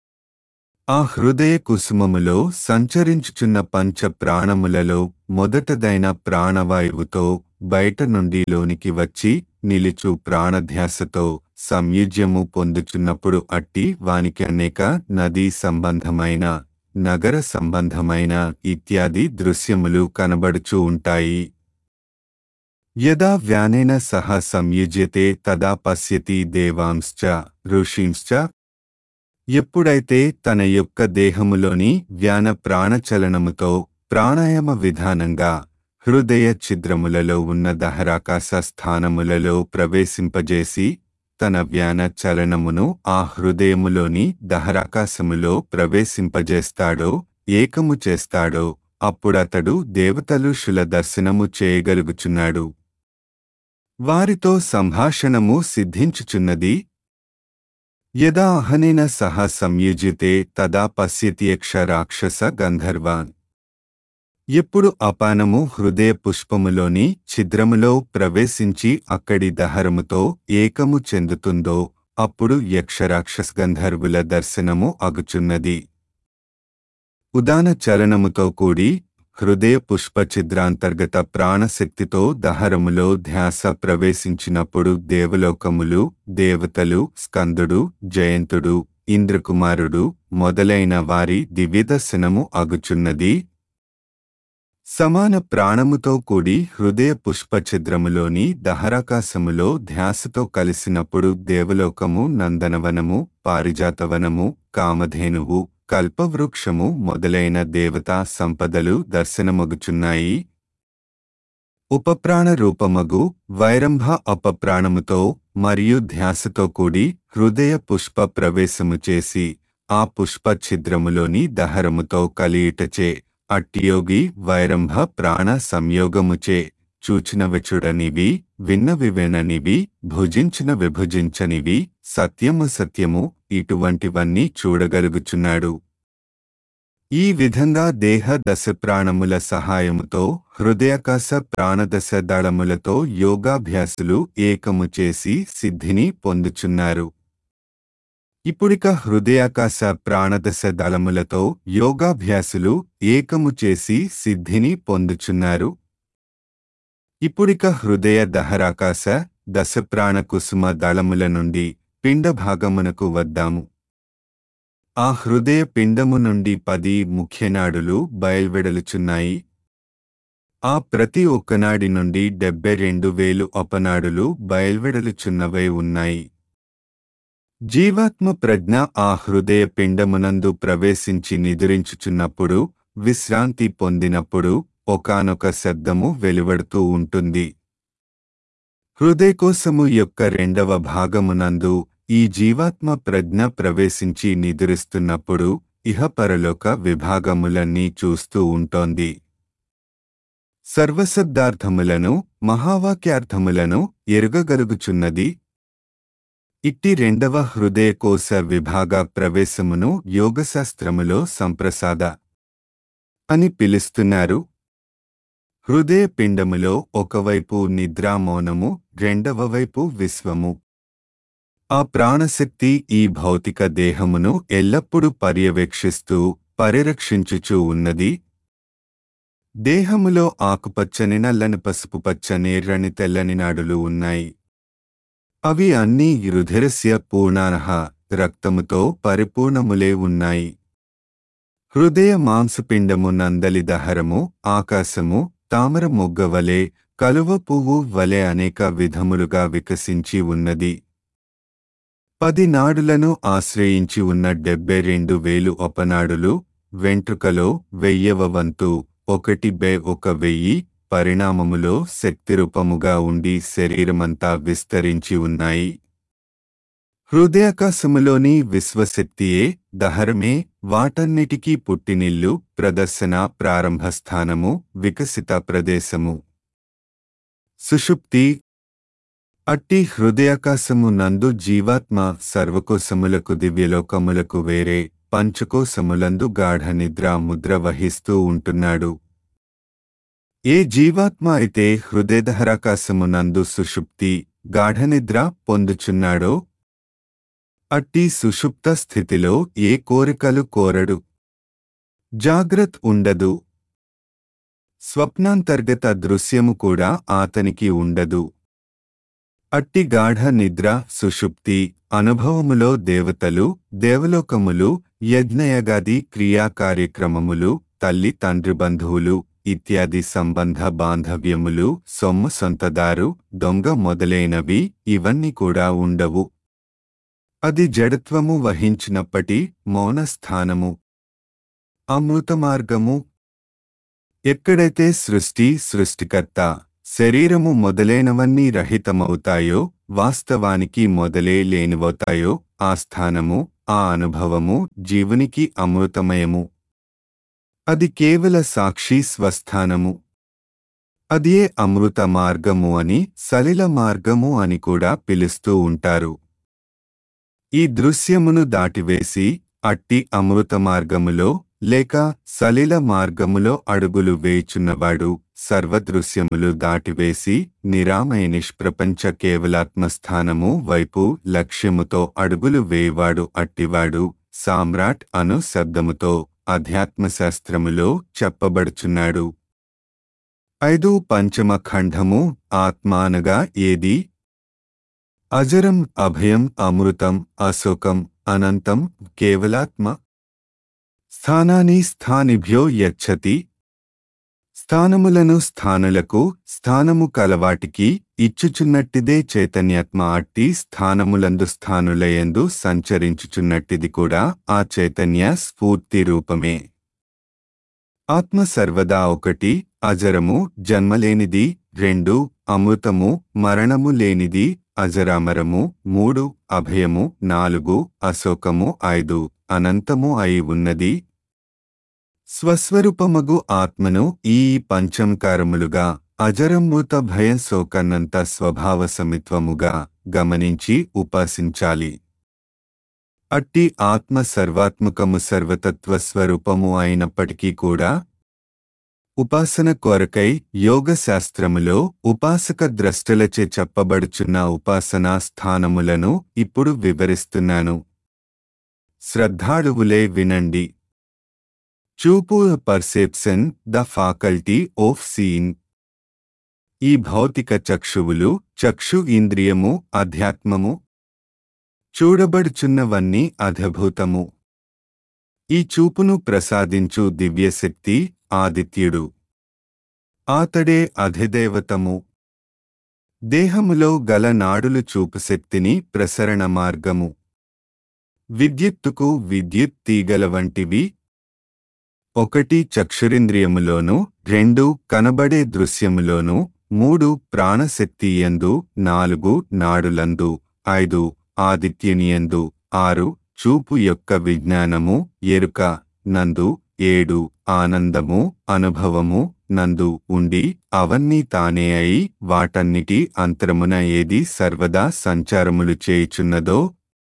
ఆ హృదయ కుసుమములో సంచరించుచున్న పంచ ప్రాణములలో మొదటదైన ప్రాణవాయువుతో బయట నుండి లోనికి వచ్చి నిలుచు ప్రాణధ్యాసతో సంయుజ్యము పొందుచున్నప్పుడు అట్టి వానికి అనేక నదీ సంబంధమైన నగర సంబంధమైన ఇత్యాది దృశ్యములు కనబడుచూ ఉంటాయి. యదా వ్యానేన సహ సంయుజ్యతే తదా పశ్యతి దేవాంశ్చ ఋషీంశ్చ. ఎప్పుడైతే తన యొక్క దేహములోని వ్యాన ప్రాణచలనముతో ప్రాణాయామ విధానంగా హృదయ ఛిద్రములలో ఉన్న దహరాకాశ స్థానములలో ప్రవేశింపజేసి తన వ్యాన చలనమును ఆ హృదయములోని దహరాకాశములో ప్రవేశింపజేస్తాడో ఏకము చేస్తాడో అప్పుడతడు దేవతలుషుల దర్శనము చేయగలుగుచున్నాడు. వారితో సంభాషణము సిద్ధించుచున్నది. యదా అహనేన సహ సంయుజ్యతే తదా పశ్యతి యక్ష రాక్షస గంధర్వాన్. ఎప్పుడు అపానము హృదయ పుష్పములోని ఛిద్రములో ప్రవేశించి అక్కడి దహరముతో ఏకము చెందుతుందో అప్పుడు యక్షరాక్షస గంధర్వుల దర్శనము అగుచున్నది. ఉదాన చలనముతో కూడి హృదయ పుష్ప ఛిద్రాంతర్గత ప్రాణశక్తితో దహరములో ధ్యాస ప్రవేశించినప్పుడు దేవలోకములు దేవతలు స్కందుడు జయంతుడు ఇంద్రకుమారుడు మొదలైన వారి దివ్యదర్శనము అగుచున్నది. సమాన ప్రాణముతో కూడి హృదయ పుష్పఛిద్రములోని దహరాకాశములో ధ్యాసతో కలిసినప్పుడు దేవలోకము నందనవనము పారిజాతవనము కామధేనువు కల్పవృక్షము మొదలైన దేవతా సంపదలు దర్శనమగుచున్నాయి. ఉపప్రాణ రూపమగు వైరంభ అపప్రాణముతో మరియు ధ్యాసతో కూడి హృదయ పుష్ప ప్రవేశము చేసి ఆ పుష్ప ఛిద్రములోని దహరముతో కలియుటచే అట్టియోగి వైరంభ ప్రాణ సంయోగముచే చూచినవి చూడనివి విన్నవి విననివి భుజించిన విభుజించనివి సత్యము సత్యము ఇటువంటివన్నీ చూడగలుగుచున్నాడు. ఈ విధంగా దేహ దశ ప్రాణముల సహాయముతో హృదయాకాశ ప్రాణదశ దళములతో యోగాభ్యాసులు ఏకము చేసి సిద్ధిని పొందుచున్నారు. ఇప్పుడిక హృదయాకాశ ప్రాణదశ దళములతో యోగాభ్యాసులు ఏకము చేసి సిద్ధిని పొందుచున్నారు. ఇప్పుడిక హృదయ దహరాకాశ దశ ప్రాణ కుసుమ దళముల నుండి పిండ భాగమునకు వద్దాము. ఆ హృదయ పిండము నుండి పది ముఖ్యనాడులు బయల్వెడలుచున్నాయి. ఆ ప్రతి ఒక్కనాడి నుండి డెబ్బై రెండు వేలు అపనాడులు బయల్వెడలుచున్నవై ఉన్నాయి. జీవాత్మ ప్రజ్ఞ ఆ హృదయ పిండమునందు ప్రవేశించి నిదురించుచున్నప్పుడు, విశ్రాంతి పొందినప్పుడు ఒకానొక శబ్దము వెలువడుతూ ఉంటుంది. హృదయకోశము యొక్క రెండవ భాగమునందు ఈ జీవాత్మ ప్రజ్ఞ ప్రవేశించి నిదురిస్తున్నప్పుడు ఇహపరలోక విభాగములన్నీ చూస్తూ ఉంటోంది. సర్వశబ్దార్థములను మహావాక్యార్థములను ఎరుగగలుగుచున్నది. ఇట్టి రెండవ హృదయకోశ విభాగ ప్రవేశమును యోగశాస్త్రములో సంప్రసాద అని పిలుస్తున్నారు. హృదయ పిండములో ఒకవైపు నిద్రామౌనము, రెండవ వైపు విశ్వము. ఆ ప్రాణశక్తి ఈ భౌతిక దేహమును ఎల్లప్పుడూ పర్యవేక్షిస్తూ పరిరక్షించుచూ ఉన్నది. దేహములో ఆకుపచ్చని, నల్లని, పసుపు పచ్చని, ఎర్రని, తెల్లని నాడులు ఉన్నాయి. అవి అన్నీ రుధిరస్య పూర్ణానః రక్తముతో పరిపూర్ణములే ఉన్నాయి. హృదయ మాంసపిండము నందలి దహరము, ఆకాశము, తామర మొగ్గ వలె, కలువ పువ్వు వలె అనేక విధములుగా వికసించి ఉన్నది. పది నాడులను ఆశ్రయించి ఉన్న డెబ్బై రెండు వేలు అపనాడులు వెంట్రుకలో వెయ్యవ వంతు ఒకటి బై ఒక వెయ్యి పరిణామములో శక్తిరూపముగా ఉండి శరీరమంతా విస్తరించి ఉన్నాయి. హృదయాకాశములోని విశ్వశక్తియే, దహరమే వాటన్నిటికీ పుట్టినిల్లు, ప్రదర్శన ప్రారంభస్థానము, వికసిత ప్రదేశము. సుషుప్తి. అట్టి హృదయాకాశము నందు జీవాత్మ సర్వకోశములకు దివ్యలోకములకు వేరే పంచకోశములందు గాఢ నిద్ర ముద్ర వహిస్తూ ఉంటున్నాడు. ఏ జీవాత్మ అయితే హృదయదహరాకాశము నందు సుషుప్తి గాఢనిద్ర పొందుచున్నాడో అట్టి సుషుప్త స్థితిలో ఏ కోరికలు కోరడు, జాగ్రత్త ఉండదు, స్వప్నాంతర్గత దృశ్యము కూడా ఆతనికి ఉండదు. అట్టి గాఢ నిద్ర సుషుప్తి అనుభవములో దేవతలు, దేవలోకములు, యజ్ఞయగాది క్రియా కార్యక్రమములు, తల్లి తండ్రి బంధువులు ఇత్యాది సంబంధ బాంధవ్యములు, సొమ్ము సొంతదారు, దొంగ మొదలైనవి ఇవన్నీ కూడా ఉండవు. అది జడత్వము వహించినప్పటి మౌనస్థానము, అమృతమార్గము. ఎక్కడైతే సృష్టి, సృష్టికర్త, శరీరము మొదలైనవన్నీ రహితమవుతాయో, వాస్తవానికి మొదలే లేనివవుతాయో ఆ స్థానము, ఆ అనుభవము జీవునికి అమృతమయము. అది కేవల సాక్షి స్వస్థానము. అదే అమృత మార్గము అని, సలిల మార్గము అని కూడా పిలుస్తూ ఉంటారు. ఈ దృశ్యమును దాటివేసి అట్టి అమృత మార్గములో లేక సలిల మార్గములో అడుగులు వేయుచున్నవాడు, సర్వదృశ్యములు దాటివేసి నిరామయ నిష్ప్రపంచ కేవలాత్మస్థానము వైపు లక్ష్యముతో అడుగులు వేయవాడు అట్టివాడు సామ్రాట్ అను శబ్దముతో అధ్యాత్మశాస్త్రములో చెప్పబడుచున్నాడు. ఐదు పంచమ ఖండము ఆత్మానగా ఏది? అజరం, అభయం, అమృతం, అశోకం, అనంతం, కేవలాత్మ. స్థానాని స్థానిభ్యో యచ్చతి. స్థానములను స్థానులకు, స్థానము కలవాటికి ఇచ్చుచున్నట్టిదే చైతన్యాత్మ అట్టి స్థానములందు స్థానులయందు సంచరించుచున్నట్టిది కూడా ఆ చైతన్య స్ఫూర్తి రూపమే. ఆత్మ సర్వదా ఒకటి, అజరము, జన్మలేనిది. రెండు, అమృతము, మరణము లేనిది, అజరామరము. మూడు, అభయము. నాలుగు, అశోకము. ఐదు, అనంతము అయి ఉన్నది. స్వస్వరూపమగు ఆత్మను ఈ పంచంకారములుగా అజరమృత భయ శోకన్నంత స్వభావ సమిత్వముగా గమనించి ఉపాసించాలి. అట్టి ఆత్మ సర్వాత్మకము సర్వతత్వ స్వరూపము అయినప్పటికీ కూడా ఉపాసన కొరకై యోగశాస్త్రములో ఉపాసక ద్రష్టలచే చెప్పబడుచున్న ఉపాసనా స్థానములను ఇప్పుడు వివరిస్తున్నాను. శ్రద్ధాళువులే వినండి. చూపు perception, the faculty of seeing. ఈ భౌతిక చక్షువులు, చక్షు ఇంద్రియము, అధ్యాత్మము. చూడబడుచున్నవన్నీ అధభూతము. ఈ చూపును ప్రసాదించు దివ్యశక్తి ఆదిత్యుడు. ఆతడే అధిదేవతము. దేహములో గల నాడులు చూపు శక్తిని ప్రసరణ మార్గము. విద్యుత్తుకు విద్యుత్ తీగల వంటివి. ఒకటి చక్షురింద్రియములోను, రెండు కనబడే దృశ్యములోను, మూడు ప్రాణశక్తియందు, నాలుగు నాడులందు, ఐదు ఆదిత్యునియందు, ఆరు చూపు యొక్క విజ్ఞానము ఎరుక నందు, ఏడు ఆనందము అనుభవము నందు ఉండి అవన్నీ తానే అయి వాటన్నిటి అంతరమున ఏది సర్వదా సంచారములు చేయుచున్నదో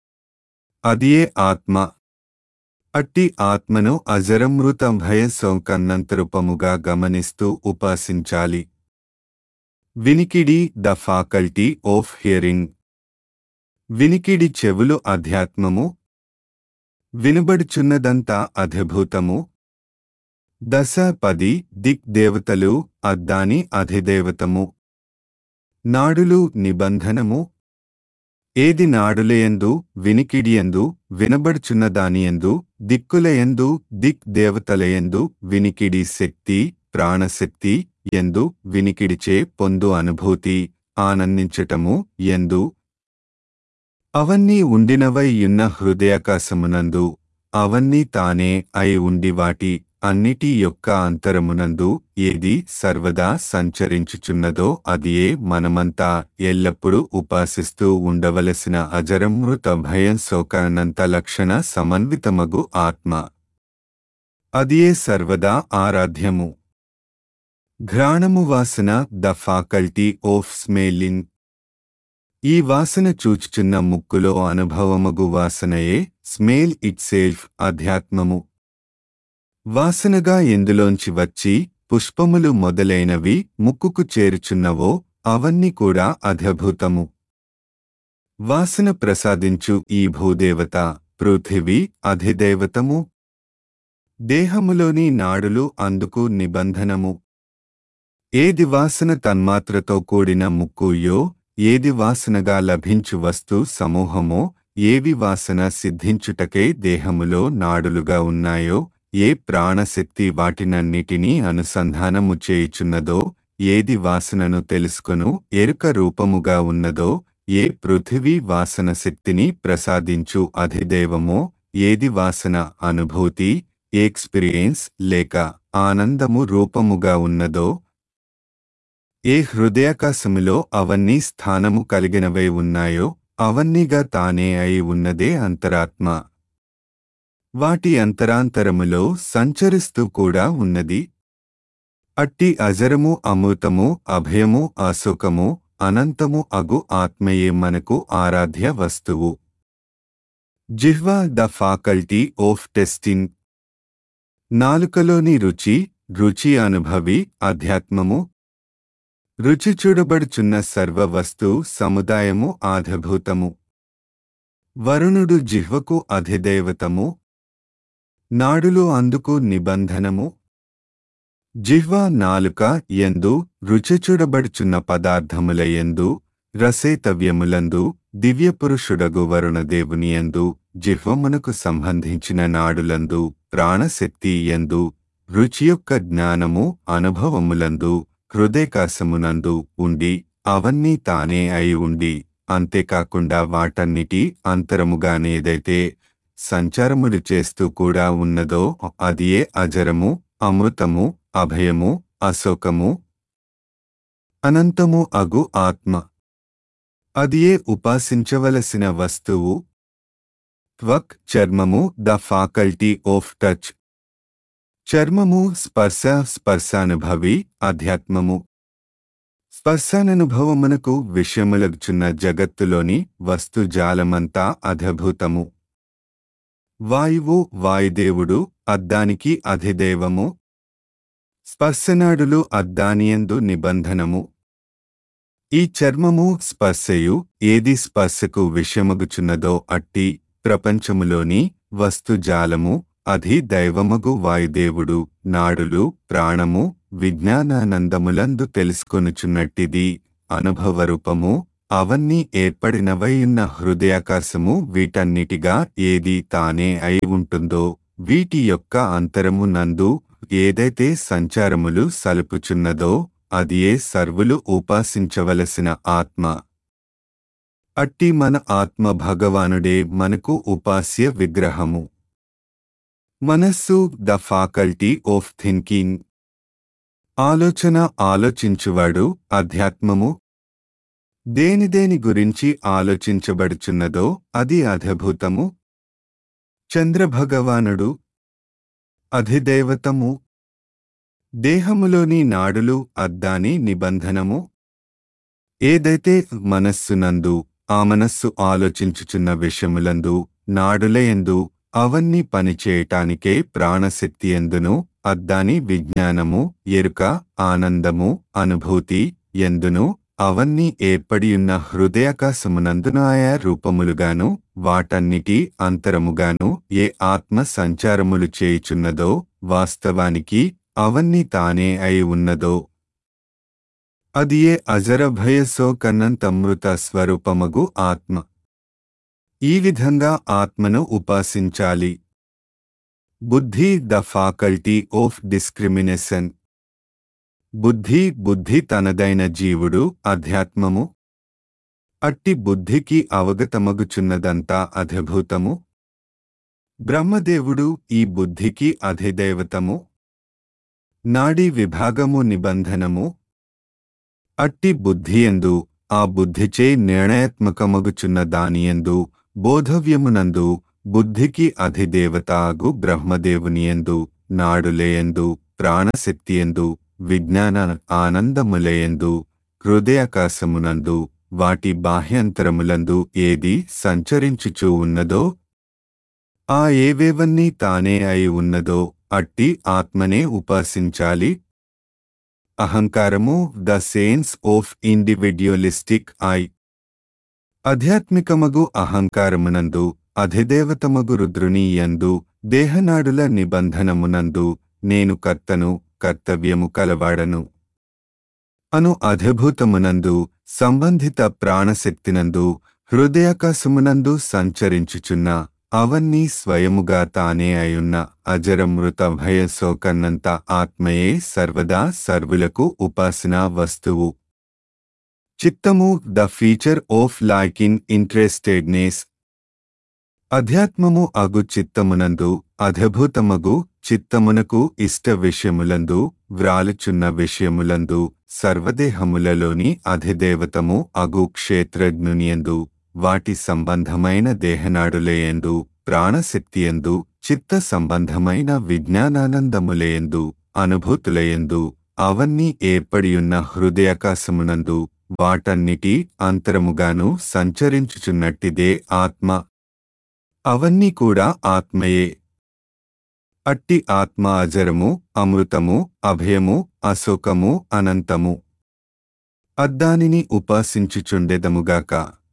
అదియే ఆత్మ. అట్టి ఆత్మను అజరమృత భయసౌకన్నంతరూపముగా గమనిస్తూ ఉపాసించాలి. వినికిడి, ద ఫాకల్టీ ఆఫ్ హియరింగ్. వినికిడి చెవులు అధ్యాత్మము. వినబడుచున్నదంతా అధిభూతము. దశ పది దిక్ దేవతలు అద్దాని అధిదేవతము. నాడులు నిబంధనము. ఏది నాడులయందు, వినికిడియందు, వినబడుచున్నదానియందు, దిక్కులయందు, దిక్ దేవతలయందు, వినికిడి శక్తి ప్రాణశక్తి ఎందు, వినికిడిచే పొందు అనుభూతి ఆనందించటము ఎందు, అవన్నీ ఉండినవై యున్న హృదయాకాశమునందు, అవన్నీ తానే అయి ఉండి వాటి అన్నిటి యొక్క అంతరమునందు ఏది సర్వదా సంచరించుచున్నదో అదియే మనమంతా ఎల్లప్పుడూ ఉపాసిస్తూ ఉండవలసిన అజరమృత భయం శోకానంత లక్షణ సమన్వితమగు ఆత్మ. అదియే సర్వదా ఆరాధ్యము. ఘ్రాణము వాసన, ద ఫాకల్టీ ఆఫ్ స్మెల్లింగ్. ఈ వాసన చూచుచున్న ముక్కులో అనుభవమగు వాసనయే స్మెల్ ఇట్ సెల్ఫ్ అధ్యాత్మము. వాసనగా ఎందులోంచి వచ్చి పుష్పములు మొదలైనవి ముక్కుకు చేరుచున్నవో అవన్నీ కూడా అధభూతము. వాసన ప్రసాదించు ఈ భూదేవత పృథివీ అధిదేవతము. దేహములోని నాడులు అందుకు నిబంధనము. ఏది వాసన తన్మాత్రతో కూడిన ముక్కుయో, ఏది వాసనగా లభించు వస్తు సమూహమో, ఏవి వాసన సిద్ధించుటకై దేహములో నాడులుగా ఉన్నాయో, ఏ ప్రాణశక్తి వాటినన్నిటినీ అనుసంధానము చేయుచున్నదో, ఏది వాసనను తెలుసుకొను ఎరుక రూపముగా ఉన్నదో, ఏ పృథివీ వాసన శక్తిని ప్రసాదించు అధిదేవమో, ఏది వాసన అనుభూతి ఎక్స్పీరియన్స్ లేక ఆనందము రూపముగా ఉన్నదో, ఏ హృదయాకాశములో అవన్నీ స్థానము కలిగినవై ఉన్నాయో అవన్నీగా తానే అయి ఉన్నదే అంతరాత్మ. వాటి అంతరాంతరములో సంచరిస్తూ కూడా ఉన్నది. అట్టి అజరము అమృతము అభయము అశోకము అనంతము అగు ఆత్మయే మనకు ఆరాధ్య వస్తువు. జిహ్వ, ద ఫాకల్టీ ఆఫ్ టెస్టింగ్. నాలుకలోని రుచి, రుచి అనుభవి అధ్యాత్మము. రుచి చూడబడుచున్న సర్వ వస్తు సముదాయము ఆధభూతము. వరుణుడు జిహ్వకు అధిదేవతము. నాడులు అందుకు నిబంధనము. జిహ్వ నాలుక యందు రుచి చూడబడుచున్న పదార్థముల యందు, రసేతవ్యములందు, దివ్యపురుషుడగు వరుణదేవుని యందు, జిహ్వమునకు సంబంధించిన నాడులందు, ప్రాణశక్తి యందు, రుచి యొక్క జ్ఞానము అనుభవములందు, హృదయకాశమునందు ఉండి అవన్నీ తానే అయి ఉండి, అంతేకాకుండా వాటన్నిటి అంతరముగానేదైతే సంచారములు చేస్తూ కూడా ఉన్నదో అదియే అజరము అమృతము అభయము అశోకము అనంతము అగు ఆత్మ. అదియే ఉపాసించవలసిన వస్తువు. త్వక్ చర్మము, ద ఫాకల్టీ ఆఫ్ టచ్. చర్మము స్పర్శ స్పర్శానుభవి అధ్యాత్మము. స్పర్శాననుభవమునకు విషయములగుచున్న జగత్తులోని వస్తుజాలమంతా అధభూతము. వాయువు వాయుదేవుడు అద్దానికి అధిదేవము. స్పర్శనాడులు అద్దానియందు నిబంధనము. ఈ చర్మము స్పర్శయు ఏది స్పర్శకు విషయమగుచున్నదో అట్టి ప్రపంచములోని వస్తుజాలము అధి దైవమగు వాయుదేవుడు నాడులు ప్రాణము విజ్ఞానానందములందు తెలుసుకొనుచున్నట్టిది అనుభవరూపము. అవన్నీ ఏర్పడినవైయున్న హృదయాకాశము వీటన్నిటిగా ఏది తానే అయి ఉంటుందో వీటి యొక్క అంతరము నందు ఏదైతే సంచారములు సలుపుచున్నదో అదియే సర్వులు ఉపాసించవలసిన ఆత్మ. అట్టి మన ఆత్మ భగవానుడే మనకు ఉపాస్య విగ్రహము. మనస్సు ద ఫ్యాకల్టీ ఆఫ్ థింకింగ్. ఆలోచన ఆలోచించువాడు అధ్యాత్మము. దేనిదేని గురించి ఆలోచించబడుచున్నదో అది అధిభూతము. చంద్రభగవానుడు అధిదేవతము. దేహములోని నాడులు అద్దాని నిబంధనము. ఏదైతే మనస్సునందు ఆ మనస్సు ఆలోచించుచున్న విషయములందు నాడులయందు అవన్నీ పనిచేయటానికే ప్రాణశక్తి ఎందును అద్దాని విజ్ఞానము ఎరుక ఆనందము అనుభూతి ఎందును అవన్నీ ఏర్పడియున్న హృదయాకాశమునందున ఆయా రూపములుగాను వాటన్నిటి అంతరముగాను ఏ ఆత్మ సంచారములు చేయుచున్నదో వాస్తవానికి అవన్నీ తానే అయి ఉన్నదో అది ఏ అజరభయశోకన్నంతమృత స్వరూపమగు ఆత్మ. ఈ విధంగా ఆత్మను ఉపాసించాలి. బుద్ధి ద ఫ్యాకల్టీ ఆఫ్ డిస్క్రిమినేషన్. బుద్ధి బుద్ధి తనదైన జీవుడు అధ్యాత్మము. అట్టి బుద్ధికి అవగతమగుచున్నదంతా అధిభూతము. బ్రహ్మదేవుడు ఈ బుద్ధికి అధిదేవతము. నాడీ విభాగము నిబంధనము. అట్టి బుద్ధియందు ఆ బుద్ధిచే నిర్ణయాత్మకమగుచున్న దానియందు బోధవ్యమునందు బుద్ధికి అధిదేవత అగు బ్రహ్మదేవునియందు నాడులేయందు ప్రాణశక్తియందు విజ్ఞాన ఆనందములయందు హృదయాకాశమునందు వాటి బాహ్యంతరములందు ఏది సంచరించుచూ ఉన్నదో ఆ ఏవేవన్నీ తానే అయి ఉన్నదో అట్టి ఆత్మనే ఉపాసించాలి. అహంకారము the sense of individualistic I. ఆధ్యాత్మికమగు అహంకారమునందు అధిదేవతమగు రుద్రుని యందు దేహనాడుల నిబంధనమునందు నేను కర్తను కర్తవ్యము కలవాడను అను అధిభూతమునందు సంబంధిత ప్రాణశక్తినందు హృదయాకాశమునందు సంచరించుచున్న అవన్నీ స్వయముగా తానే అయున్న అజరమృత భయశోకన్నంత ఆత్మయే సర్వదా సర్వులకు ఉపాసనా వస్తువు. చిత్తము the feature of like in interestedness. అధ్యాత్మము అగు చిత్తమునందు అధిభూతమగు చిత్తమునకు ఇష్ట విషయములందు వ్రాలుచున్న విషయములందు సర్వదేహములలోని అధిదేవతము అగు క్షేత్రజ్ఞునియందు వాటి సంబంధమైన దేహనాడులయందు ప్రాణశక్తియందు చిత్త సంబంధమైన విజ్ఞానానందములయందు అనుభూతులయందు అవన్నీ ఏర్పడియున్న హృదయాకాశమునందు వాటన్నిటి అంతరముగాను సంచరించుచున్నట్టిదే ఆత్మ. అవన్నీ కూడా ఆత్మయే. అట్టి ఆత్మ అజరము అమృతము అభయము అశోకము అనంతము. అద్దానిని ఉపాసించుచుండెదముగాక.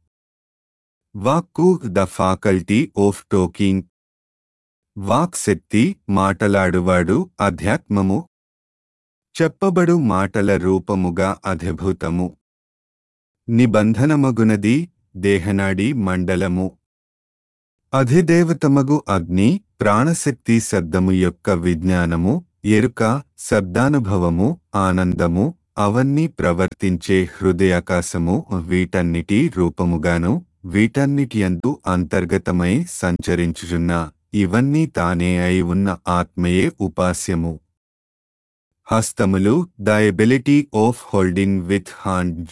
వాక్కు ద ఫ్యాకల్టీ ఆఫ్ టాకింగ్. వాక్ శక్తి మాటలాడువాడు అధ్యాత్మము. చెప్పబడు మాటల రూపముగా అధిభూతము. నిబంధనమగునది దేహనాడి మండలము. అధిదేవతమగు అగ్ని ప్రాణశక్తి శబ్దము యొక్క విజ్ఞానము ఎరుక శబ్దానుభవము ఆనందము అవన్నీ ప్రవర్తించే హృదయాకాశము వీటన్నిటి రూపముగాను వీటన్నిటియందు అంతర్గతమై సంచరించుచున్న ఇవన్నీ తానే అయి ఉన్న ఆత్మయే ఉపాస్యము. హస్తములు the ability of holding with hand.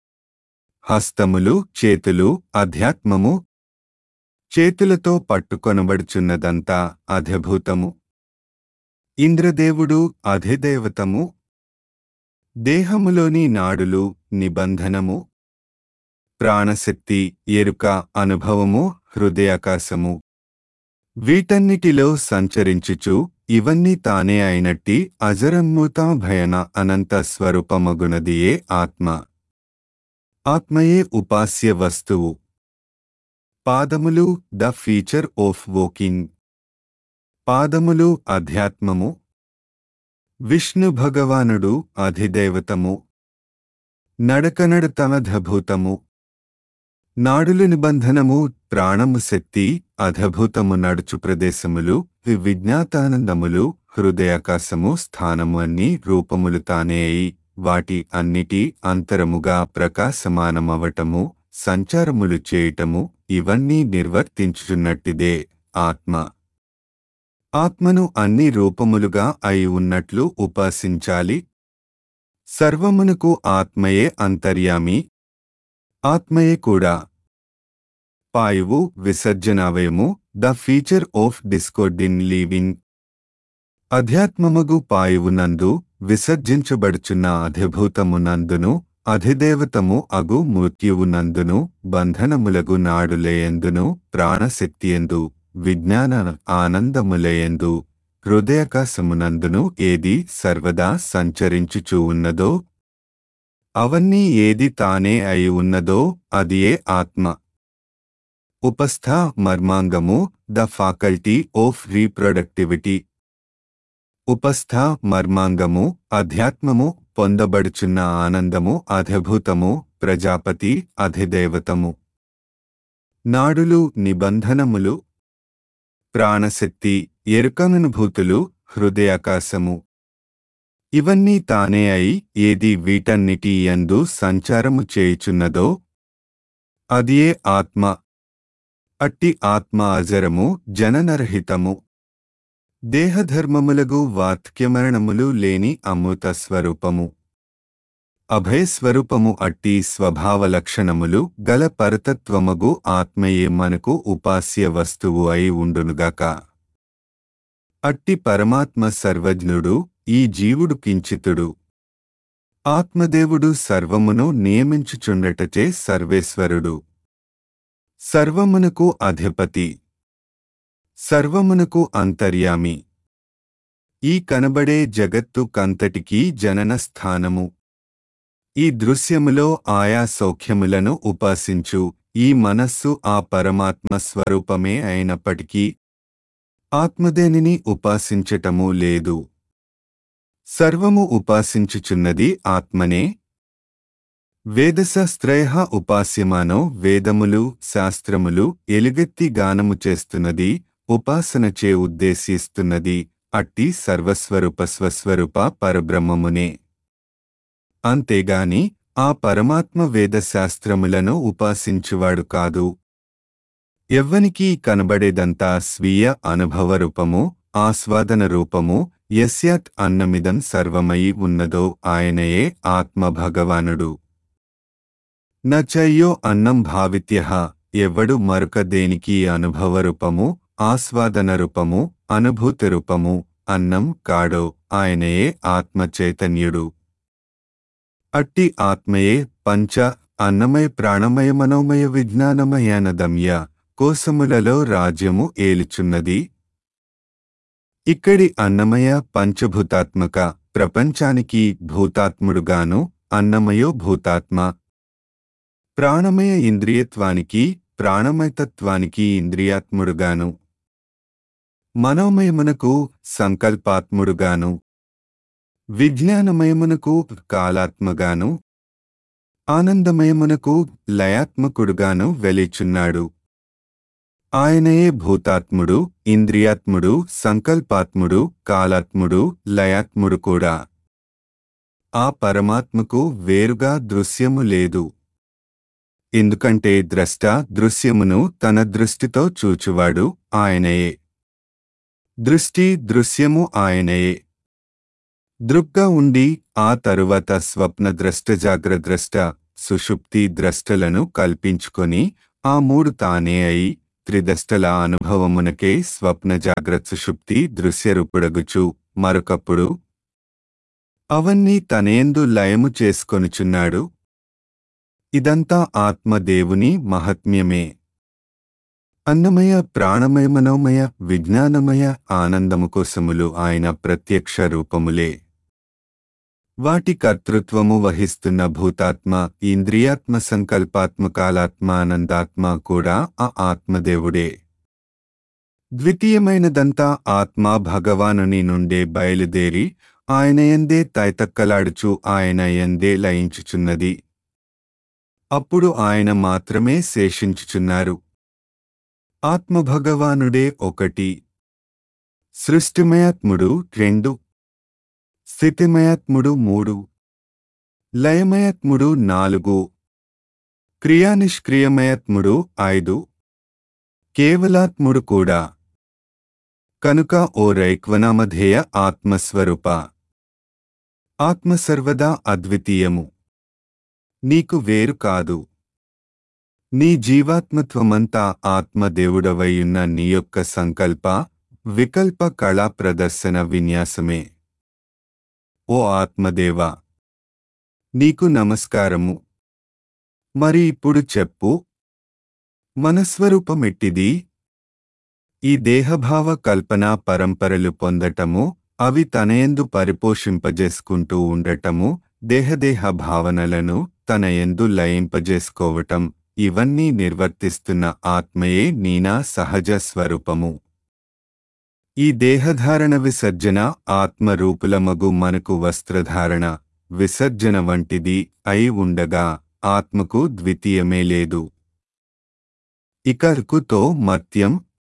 హస్తములు చేతులు అధ్యాత్మము. చేతులతో పట్టుకొనబడుచున్నదంతా అధిభూతము. ఇంద్రదేవుడు అధిదేవతము. దేహములోని నాడులు నిబంధనము. ప్రాణశక్తి ఎరుక అనుభవము హృదయాకాశము. వీటన్నిటిలో సంచరించుచు ఇవన్నీ తానే అయినట్టి అజరన్మూతాభయన అనంత స్వరూపమగునదియే ఆత్మ. ఆత్మయే ఉపాస్య వస్తువు. పాదములు ద ఫీచర్ ఆఫ్ వాకింగ్. పాదములు అధ్యాత్మము. విష్ణు భగవానుడు అధిదేవతము. నడకనడతమధభూతము. నాడులు నిబంధనము ప్రాణము శక్తి అధభూతము నడుచు ప్రదేశములు విజ్ఞాతానందములు హృదయాకాశము స్థానము అన్ని రూపములు తానే అయి వాటి అన్నిటి అంతరముగా ప్రకాశమానమవటము సంచారములు చేయటము ఇవన్నీ నిర్వర్తించుచున్నట్టిదే ఆత్మ. ఆత్మను అన్ని రూపములుగా అయి ఉన్నట్లు ఉపాసించాలి. సర్వమునకు ఆత్మయే అంతర్యామి. ఆత్మయే కూడా పాయువు విసర్జనావయము the feature of discard in living. అధ్యాత్మమగు పాయువునందు విసర్జించబడుచున్న అధిభూతమునందును అధిదేవతము అగు మృత్యువునందును బంధనములగు నాడులేయందును ప్రాణశక్తియందు విజ్ఞాన ఆనందములేయందు హృదయాకాశమునందును ఏది సర్వదా సంచరించుచూ ఉన్నదో అవన్నీ ఏది తానే అయి ఉన్నదో అదియే ఆత్మ. ఉపస్థ మర్మాంగము ద ఫ్యాకల్టీ ఆఫ్ రీప్రొడక్టివిటీ. ఉపస్థ మర్మాంగము అధ్యాత్మము పొందబడుచున్న ఆనందము అధిభూతము ప్రజాపతి అధిదేవతము. నాడులు నిబంధనములు ప్రాణశక్తి ఎరుకనుభూతులు హృదయాకాశము ఇవన్నీ తానే అయి ఏది వీటన్నిటి యందు సంచారము చేయుచున్నదో అదియే ఆత్మ. అట్టి ఆత్మ అజరము జననరహితము. దేహధర్మములగు వార్ధక్యమరణములు లేని అమృత స్వరూపము. అభయస్వరూపము అట్టి స్వభావ లక్షణములు గల పరతత్వమగు ఆత్మయే మనకు ఉపాస్య వస్తువు అయి ఉండునుగాక. అట్టి పరమాత్మ సర్వజ్ఞుడు, ఈ జీవుడు కించితుడు. ఆత్మదేవుడు సర్వమును నియమించుచుండటచే సర్వేశ్వరుడు. సర్వమునకు అధిపతి. సర్వమునకు అంతర్యామి. ఈ కనబడే జగత్తు కంతటికీ జనన స్థానము. ఈ దృశ్యములో ఆయా సౌఖ్యములను ఉపాసించు ఈ మనస్సు ఆ పరమాత్మ స్వరూపమే అయినప్పటికీ ఆత్మదేనిని ఉపాసించటము లేదు. సర్వము ఉపాసించుచున్నది ఆత్మనే. వేదశాస్త్రయ ఉపాస్యమానో వేదములు శాస్త్రములు ఎలుగెత్తి గానము చేస్తున్నది ఉపాసనచే ఉద్దేశిస్తున్నది అట్టి సర్వస్వరూప స్వస్వరూప పరబ్రహ్మమునే. అంతేగాని ఆ పరమాత్మ వేదశాస్త్రములను ఉపాసించువాడు కాదు. ఎవ్వనికీ కనబడేదంతా స్వీయ అనుభవ రూపము ఆస్వాదన రూపము. యస్యాత్ అన్నమిదం సర్వమయి ఉన్నదో ఆయనయే ఆత్మ భగవానుడు. నచయ్యో అన్నం భావిత్యః ఎవ్వడు మరొక దేనికి అనుభవ రూపము ఆస్వాదన రూపము అనుభూతి రూపము అన్నం కాడో ఆయనయే ఆత్మ చైతన్యుడు. అట్టి ఆత్మయే పంచ అన్నమయ ప్రాణమయ మనోమయ విజ్ఞానమయానదమ్య కోశములలో రాజ్యము ఏలుచున్నది. ఇక్కడి అన్నమయ పంచభూతాత్మక ప్రపంచానికి భూతాత్ముడుగాను అన్నమయో భూతాత్మ. ప్రాణమయ ఇంద్రియత్వానికి ప్రాణమయతత్వానికి ఇంద్రియాత్ముడుగాను మనోమయమునకు సంకల్పాత్ముడుగాను విజ్ఞానమయమునకు కాలాత్మగాను ఆనందమయమునకు లయాత్మకుడుగాను వెలిచున్నాడు. ఆయనయే భూతాత్ముడు ఇంద్రియాత్ముడు సంకల్పాత్ముడు కాలాత్ముడు లయాత్ముడు కూడా. ఆ పరమాత్మకు వేరుగా దృశ్యము లేదు. ఎందుకంటే ద్రష్ట దృశ్యమును తన దృష్టితో చూచువాడు ఆయనయే. దృష్టి దృశ్యము ఆయనయే. దృగ్గా ఉండి ఆ తరువాత స్వప్న ద్రష్ట జాగ్రద్రష్ట సుషుప్తి ద్రష్టలను కల్పించుకొని ఆ మూడు తానే అయి త్రిదష్టల అనుభవమునకే స్వప్న జాగ్రత్త సుషుప్తి దృశ్యరూపుడగుచు మరొకప్పుడు అవన్నీ తనేందు లయము చేసుకొనుచున్నాడు. ఇదంతా ఆత్మదేవుని మహాత్మ్యమే. అన్నమయ, ప్రాణమయ, మనోమయ, విజ్ఞానమయ, ఆనందము కోసములు ఆయన ప్రత్యక్ష రూపములే. వాటి కర్తృత్వము వహిస్తున్న భూతాత్మ, ఇంద్రియాత్మ, సంకల్పాత్మకాలాత్మ, ఆనందాత్మ కూడా ఆ ఆత్మదేవుడే. ద్వితీయమైనదంతా ఆత్మ భగవానుని నుండే బయలుదేరి ఆయనయందే తైతక్కలాడుచు ఆయన యందే లయించుచున్నది. అప్పుడు ఆయన మాత్రమే శేషించుచున్నారు. ఆత్మభగవానుడే ఒకటి, సృష్టిమయాత్ముడు రెండు, స్థితిమయాత్ముడు మూడు, లయమయాత్ముడు నాలుగు, క్రియానిష్క్రియమయాత్ముడు ఐదు, కేవలాత్ముడు కూడా. కనుక ఓ రైక్వనామధేయ ఆత్మస్వరూప, ఆత్మ సర్వదా అద్వితీయము, నీకు వేరు కాదు. నీ జీవాత్మత్వమంతా ఆత్మదేవుడవైయున్న నీ యొక్క సంకల్ప వికల్ప కళా ప్రదర్శన విన్యాసమే. ఓ ఆత్మదేవా, నీకు నమస్కారము. మరి ఇప్పుడు చెప్పు, మనస్వరూపమెట్టిది? ఈ దేహభావ కల్పనా పరంపరలు పొందటము, అవి తనయందు పరిపోషింపజేసుకుంటూ ఉండటము, దేహదేహ భావనలను తనయందు లయింపజేసుకోవటం, ఇవన్నీ నిర్వర్తిస్తున్న ఆత్మయే నీనా సహజ స్వరూపము. ఈ దేహధారణ విసర్జన ఆత్మరూపులమగు మనకు వస్త్రధారణ విసర్జన వంటిది అయి ఉండగా ఆత్మకు ద్వితీయమే లేదు. ఇకర్కుతో మర్త్యం,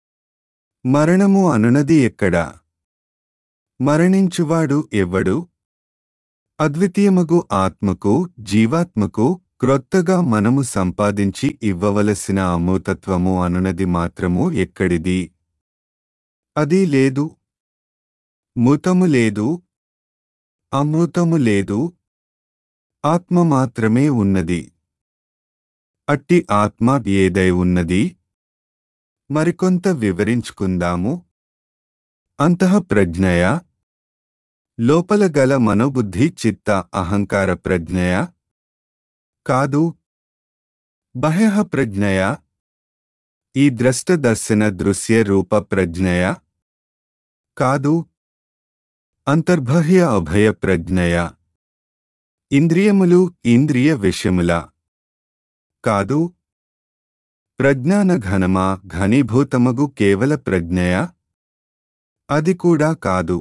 మరణము అనునది ఎక్కడా? మరణించువాడు ఎవడు? అద్వితీయమగు ఆత్మకు, జీవాత్మకు క్రొత్తగా మనము సంపాదించి ఇవ్వవలసిన అమూతత్వము అనునది మాత్రము ఎక్కడిది? అది లేదు. మూతము లేదు, అమృతము లేదు, ఆత్మ మాత్రమే ఉన్నది. అట్టి ఆత్మ ఏదై ఉన్నది? మరికొంత వివరించుకుందాము. అంతఃప్రజ్ఞయ, లోపల గల మనోబుద్ధి చిత్త అహంకార ప్రజ్ఞయ? కాదు. బాహ్య ప్రజ్ఞయ, ఈ ద్రష్ట దర్శన దృశ్య రూప ప్రజ్ఞయ? కాదు. అంతర్బాహ్య అభయ ప్రజ్ఞయ, ఇంద్రియములు ఇంద్రియ విషయముల? కాదు. ప్రజ్ఞాన ఘనమా ఘనీభూతమగు కేవల ప్రజ్ఞయ? అది కూడా కాదు.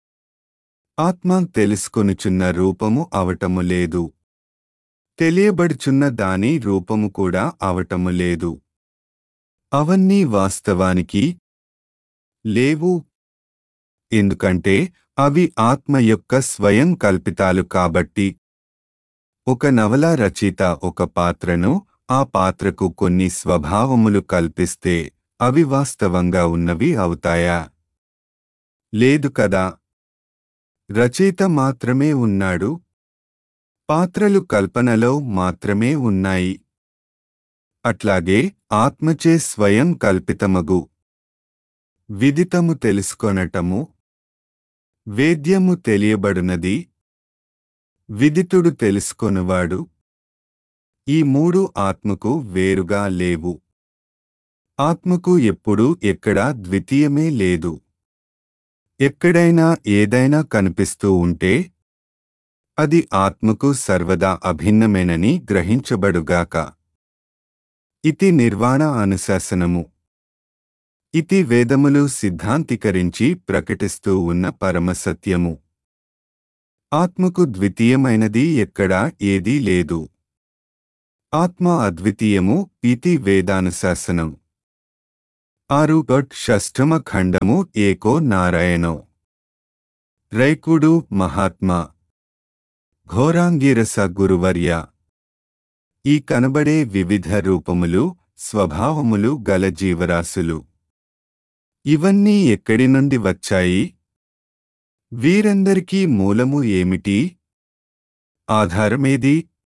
ఆత్మ తెలుసుకొనుచున్న రూపము అవటము లేదు, తెలియబడుచున్న దాని రూపము కూడా అవటము లేదు. అవన్నీ వాస్తవానికి లేవు. ఎందుకంటే అవి ఆత్మ యొక్క స్వయం కల్పితాలు కాబట్టి. ఒక నవల రచయిత ఒక పాత్రను, ఆ పాత్రకు కొన్ని స్వభావములు కల్పిస్తే అవి వాస్తవంగా ఉన్నవి అవుతాయా? లేదు కదా. రచయిత మాత్రమే ఉన్నాడు, పాత్రలు కల్పనలో మాత్రమే ఉన్నాయి. అట్లాగే ఆత్మచే స్వయం కల్పితమగు విదితము తెలుసుకొనటము, వేద్యము తెలియబడునది, విదితుడు తెలుసుకొనువాడు, ఈ మూడు ఆత్మకు వేరుగా లేవు. ఆత్మకు ఎప్పుడూ ఎక్కడా ద్వితీయమే లేదు. ఎక్కడైనా ఏదైనా కనిపిస్తూ ఉంటే అది ఆత్మకు సర్వదా అభిన్నమేనని గ్రహించబడుగాక. ఇతి నిర్వాణ అనుశాసనము. ఇతి వేదములు సిద్ధాంతీకరించి ప్రకటిస్తూ ఉన్న పరమసత్యము. ఆత్మకు ద్వితీయమైనది ఎక్కడా ఏదీ లేదు. ఆత్మ అద్వితీయము. ఇతి వేదానుశాసనం. ఆరు గట్ షష్టమ ఖండము. ఏకో నారాయణో. రైకుడు మహాత్మా. ఘోరాంగిరస గురువర్య. ఈ కనబడే వివిధ రూపములు, స్వభావములు గల జీవరాశులు ఇవన్నీ ఎక్కడి నుండి వచ్చాయి? వీరందరికీ మూలము ఏమిటి? ఆధారమేది?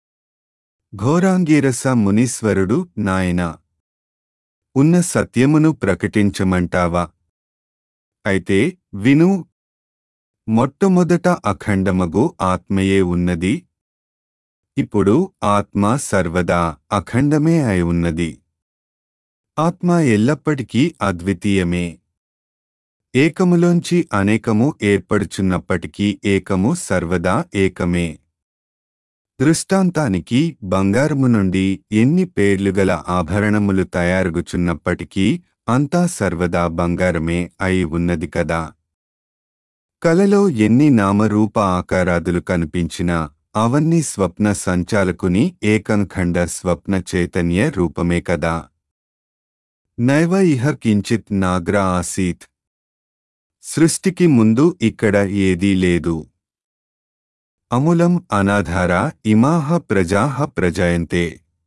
ఘోరాంగిరస మునీశ్వరుడు, నాయనా, ఉన్న సత్యమును ప్రకటించమంటావా? అయితే విను. మొట్టమొదట అఖండమగు ఆత్మయే ఉన్నది. ఇప్పుడు ఆత్మ సర్వదా అఖండమే అయి ఉన్నది. ఆత్మ ఎల్లప్పటికీ అద్వితీయమే. ఏకములోంచి అనేకము ఏర్పడుచున్నప్పటికీ ఏకము సర్వదా ఏకమే. దృష్టాంతానికి బంగారము నుండి ఎన్ని పేర్లుగల ఆభరణములు తయారుగుచున్నప్పటికీ అంతా సర్వదా బంగారమే అయి ఉన్నది కదా. కలలో ఎన్ని నామరూప ఆకారాదులు కనిపించినా అవన్నీ స్వప్న సంచాలకుని ఏకంఖండ స్వప్న చైతన్య రూపమే కదా. నైవ ఇహ కించిత్ నాగ్ర ఆసీత్. సృష్టికి ముందు ఇక్కడ ఏదీ లేదు. అమూలం అనాధార ఇమాహ ప్రజాహ ప్రజయంతే.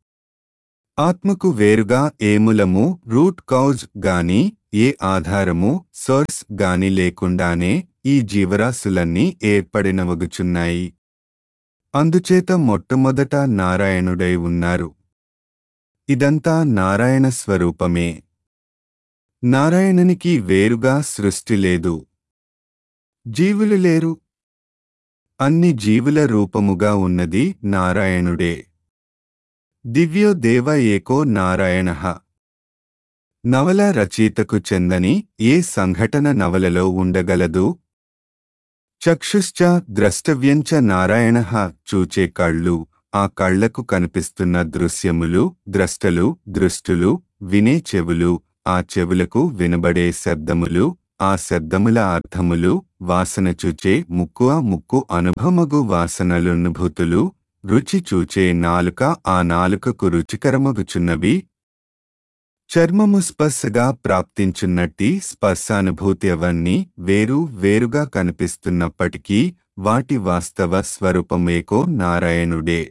ఆత్మకు వేరుగా ఏ మూలము రూట్ కౌజ్ గాని ఏ ఆధారము సోర్స్ గాని లేకుండానే ఈ జీవరాశులన్నీ ఏర్పడినవగుచున్నాయి. అందుచేత మొట్టమొదట నారాయణుడై ఉన్నారు. ఇదంతా నారాయణ స్వరూపమే. నారాయణునికి వేరుగా సృష్టి లేదు, జీవులు లేరు. అన్ని జీవుల రూపముగా ఉన్నది నారాయణుడే. దివ్యో దేవ ఏకో నారాయణః. నవల రచయితకు చెందని ఏ సంఘటన నవలలో ఉండగలదు? చక్షుశ్చ ద్రష్టవ్యంచ నారాయణః. చూచే కళ్ళు, ఆ కళ్లకు కనిపిస్తున్న దృశ్యములు ద్రష్టలు, దృష్టులు, వినే చెవులు, ఆ చెవులకు వినబడే శబ్దములు, ఆ శబ్దముల అర్థములు, వాసన చూచే ముక్కు, ఆ ముక్కు అనుభవమగు వాసనలనుభూతులు, రుచి చూచే నాలుక, ఆ నాలుకకు రుచికరమగుచున్నవి, చర్మము స్పర్శగా ప్రాప్తించున్నట్టి స్పర్శానుభూతి అవన్నీ వేరు వేరుగా కనిపిస్తున్నప్పటికీ వాటి వాస్తవ స్వరూపమేకో నారాయణుడే.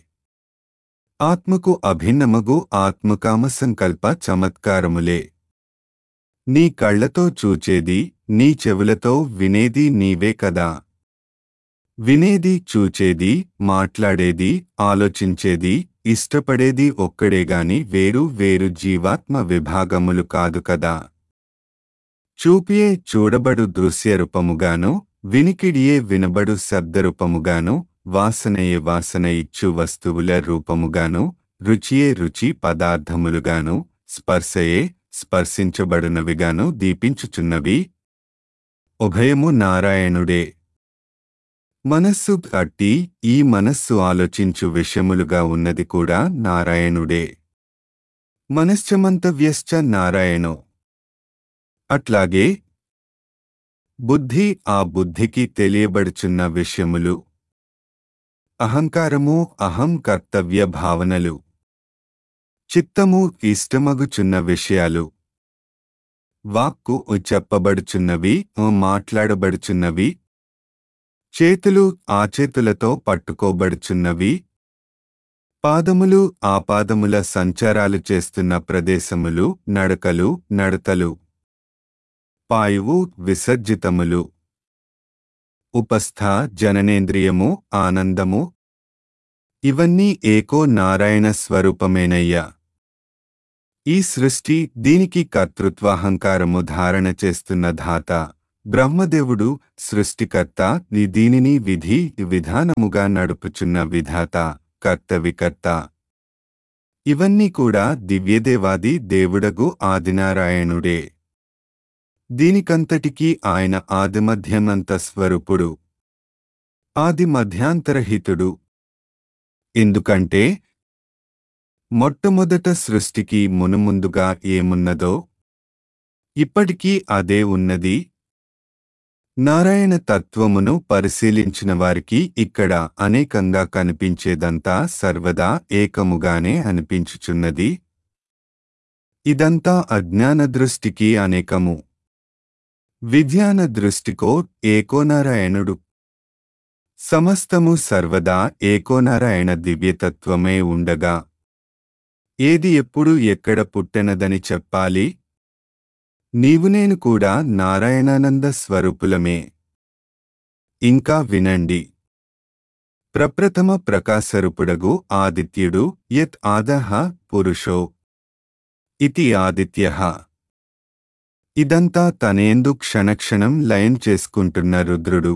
ఆత్మకు అభిన్నమగు ఆత్మకామ సంకల్ప చమత్కారములే. నీ కళ్లతో చూచేది, నీ చెవులతో వినేది నీవే కదా. వినేది, చూచేది, మాట్లాడేది, ఆలోచించేది, ఇష్టపడేది ఒక్కడేగాని వేరు వేరు జీవాత్మ విభాగములు కాదు కదా. చూపియే చూడబడు దృశ్యరూపముగాను, వినికిడియే వినబడు శబ్దరూపముగాను, వాసనయే వాసన ఇచ్చు వస్తువుల రూపముగాను, రుచియే రుచి పదార్థములుగాను, స్పర్శయే స్పర్శించబడునవిగాను దీపించుచున్నవి. ఉభయము నారాయణుడే. మనస్సు అట్టి ఈ మనస్సు ఆలోచించు విషయములుగా ఉన్నది కూడా నారాయణుడే. మనశ్చమంతవ్యశ్చ నారాయణో. అట్లాగే బుద్ధి, ఆ బుద్ధికి తెలియబడుచున్న విషయములు, అహంకారము, అహం కర్తవ్య భావనలు, చిత్తము, ఇష్టమగుచున్న విషయాలు, వాక్కు, చెప్పబడుచున్నవి, మాట్లాడబడుచున్నవి, చేతులు, ఆ చేతులతో పట్టుకోబడుచున్నవి, పాదములు, ఆ పాదముల సంచారాలు చేస్తున్న ప్రదేశములు, నడకలు, నడతలు, పాయువు, విసర్జితములు, ఉపస్థ, జననేంద్రియము, ఆనందము, ఇవన్నీ ఏకో నారాయణ స్వరూపమేనయ్యా. ఈ సృష్టి, దీనికి కర్తృత్వాహంకారము ధారణ చేస్తున్న ధాత బ్రహ్మదేవుడు, సృష్టికర్త, దీనిని విధి విధానముగా నడుపుచున్న విధాత, కర్త వికర్త, ఇవన్నీ కూడా దివ్యదేవాది దేవుడగు ఆదినారాయణుడే. దీనికంతటికీ ఆయన ఆదిమధ్యమంత స్వరూపుడు, ఆది మధ్యాంతరహితుడు. ఎందుకంటే మొట్టమొదట సృష్టికి మునుముందుగా ఏమున్నదో ఇప్పటికీ అదే ఉన్నది. నారాయణ తత్వమును పరిశీలించిన వారికి ఇక్కడ అనేకంగా కనిపించేదంతా సర్వదా ఏకముగానే అనిపించుచున్నది. ఇదంతా అజ్ఞాన దృష్టికి అనేకము, విజ్ఞాన దృష్టికో ఏకోనారాయణుడు. సమస్తము సర్వదా ఏకోనారాయణ దివ్యతత్వమే ఉండగా ఏది ఎప్పుడు ఎక్కడ పుట్టెనదని చెప్పాలి? నీవు నేను కూడా నారాయణానంద స్వరూపులమే. ఇంకా వినండి. ప్రప్రథమ ప్రకాశరూపుడగు ఆదిత్యుడు, యత్ ఆదః పురుషో ఇతి ఆదిత్యః. ఇదంతా తనేందు క్షణక్షణం లయం చేసుకుంటున్న రుద్రుడు.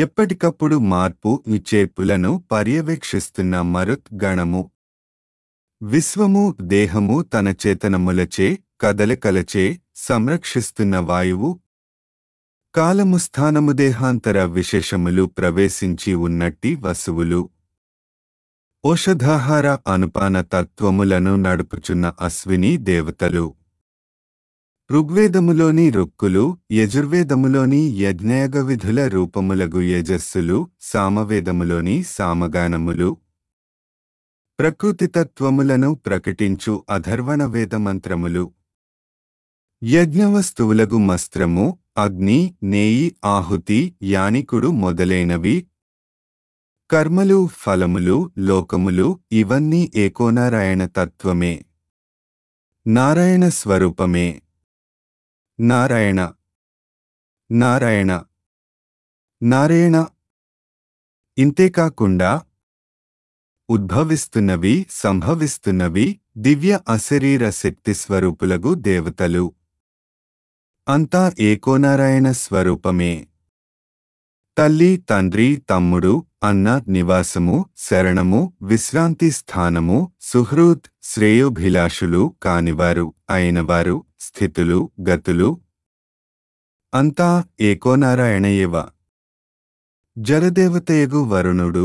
ఎప్పటికప్పుడు మార్పు చేర్పులను పర్యవేక్షిస్తున్న మరుత్ గణము. విశ్వము దేహము తన చేతనములచే కదలికలచే సంరక్షిస్తున్న వాయువు. కాలము స్థానము దేహాంతర విశేషములు ప్రవేశించి ఉన్నట్టి వసువులు. ఓషధాహార అనుపాన తత్వములను నడుపుచున్న అశ్విని దేవతలు. ఋగ్వేదములోని రుక్కులు, యజుర్వేదములోని యజ్ఞయాగ విధుల రూపములగు యజస్సులు, సామవేదములోని సామగానములు. ప్రకృతితత్వములను ప్రకటించు అధర్వణ వేదమంత్రములు. యజ్ఞవస్తువులగు మస్త్రము, అగ్ని, నేయి, ఆహుతి, యానికుడు మొదలైనవి. కర్మలు, ఫలములు, లోకములు ఇవన్నీ ఏకోనారాయణ తత్వమే, నారాయణ స్వరూపమే. నారాయణ నారాయణ నారాయణ. ఇంతేకాకుండా ఉద్భవిస్తున్నవి, సంభవిస్తున్నవి దివ్య అశరీర శక్తి స్వరూపులగు దేవతలు. అంతా ఏకోనారాయణ స్వరూపమే. తల్లి, తండ్రి, తమ్ముడు, అన్న, నివాసము, శరణము, విశ్రాంతి స్థానము, సుహృద్, శ్రేయోభిలాషులు కానివారు అయినవారు, స్థితులు, గతులు అంతా ఏకోనారాయణయేవ. జలదేవతయగు వరుణుడు,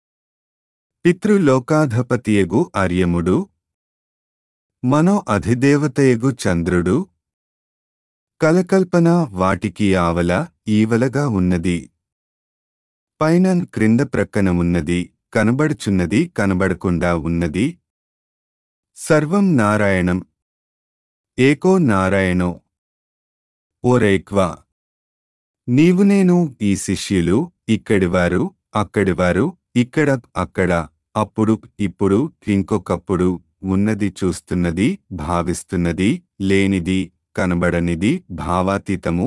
పితృలోకాధపతియగు అర్యముడు, మనో అధిదేవతయగు చంద్రుడు. కలకల్పన వాటికి ఆవల ఈవలగా ఉన్నది. పైన క్రింద ప్రక్కన ఉన్నది, కనబడుచున్నది, కనబడకుండా ఉన్నది. సర్వం నారాయణం. ఏకో నారాయణో. ఓరైక్వా. నీవు నేను ఈ శిష్యులు, ఇక్కడివారు, అక్కడివారు, ఇక్కడ, అక్కడ, అప్పుడు, ఇప్పుడు, ఇంకొకప్పుడు, ఉన్నది చూస్తున్నది, భావిస్తున్నది, లేనిది, కనబడనిది, భావాతీతము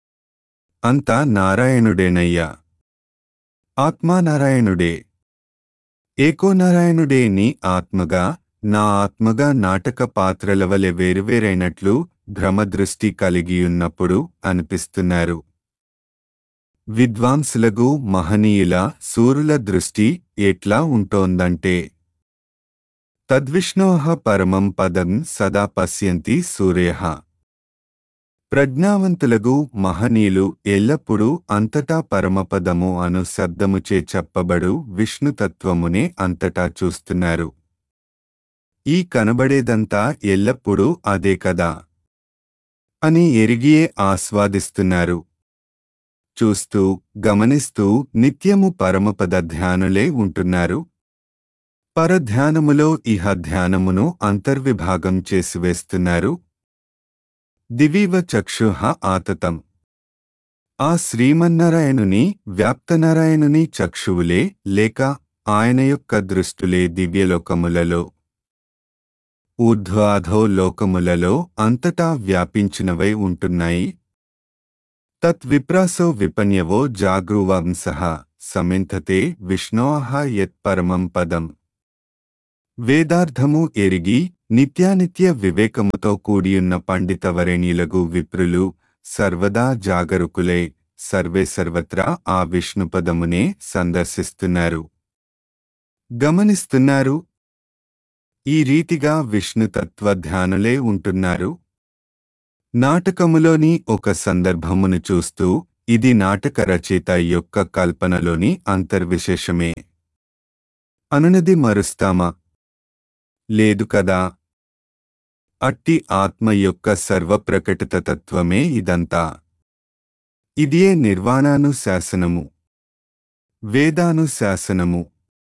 అంతా నారాయణుడేనయ్యా. ఆత్మానారాయణుడే. ఏకోనారాయణుడే నీ ఆత్మగా, నా ఆత్మగా నాటక పాత్రల వలె వేరువేరైనట్లు భ్రమదృష్టి కలిగియున్నప్పుడు అనిపిస్తున్నారు. విద్వాంసులగు మహనీయుల సూరుల దృష్టి ఎట్లా ఉంటోందంటే, తద్విష్ణోః పరమం పదం సదా పశ్యంతి సూర్యః. ప్రజ్ఞావంతులగు మహనీయులు ఎల్లప్పుడూ అంతటా పరమపదము అను శబ్దముచే చెప్పబడు విష్ణుతత్వమునే అంతటా చూస్తున్నారు. ఈ కనబడేదంతా ఎల్లప్పుడూ అదే కదా అని ఎరిగియే ఆస్వాదిస్తున్నారు. చూస్తూ, గమనిస్తూ నిత్యము పరమపద ధ్యానులే ఉంటున్నారు. పరధ్యానములో ఇహ ధ్యానమును అంతర్విభాగం చేసివేస్తున్నారు. దివీవ చక్షుః ఆతతం. ఆ శ్రీమన్నారాయణుని, వ్యాప్తనారాయణుని చక్షువులే లేక ఆయన యొక్క దృష్టులే దివ్యలోకములలో, ఊర్ధ్వాధో లోకములలో అంతటా వ్యాపించినవై ఉంటున్నాయి. తత్విప్రాసో విపన్యవో జాగృవంసః సమింథతే విష్ణోః యత్పరమం పదం. వేదార్థము ఎరిగి నిత్యానిత్య వివేకముతో కూడియున్న పండితవరేణ్యులగు విప్రులు సర్వదా జాగరుకులై సర్వే సర్వత్రా ఆ విష్ణుపదమునే సందర్శిస్తున్నారు, గమనిస్తున్నారు. ఈ రీతిగా విష్ణుతత్వ ధ్యానులే ఉంటున్నారు. నాటకములోని ఒక సందర్భమును చూస్తూ ఇది నాటక రచయిత యొక్క కల్పనలోని అంతర్విశేషమే అనునది మరుస్తామా? లేదు కదా. అట్టి ఆత్మ యొక్క సర్వప్రకటిత తత్వమే ఇదంతా. ఇదియే నిర్వాణానుశాసనము, వేదానుశాసనము,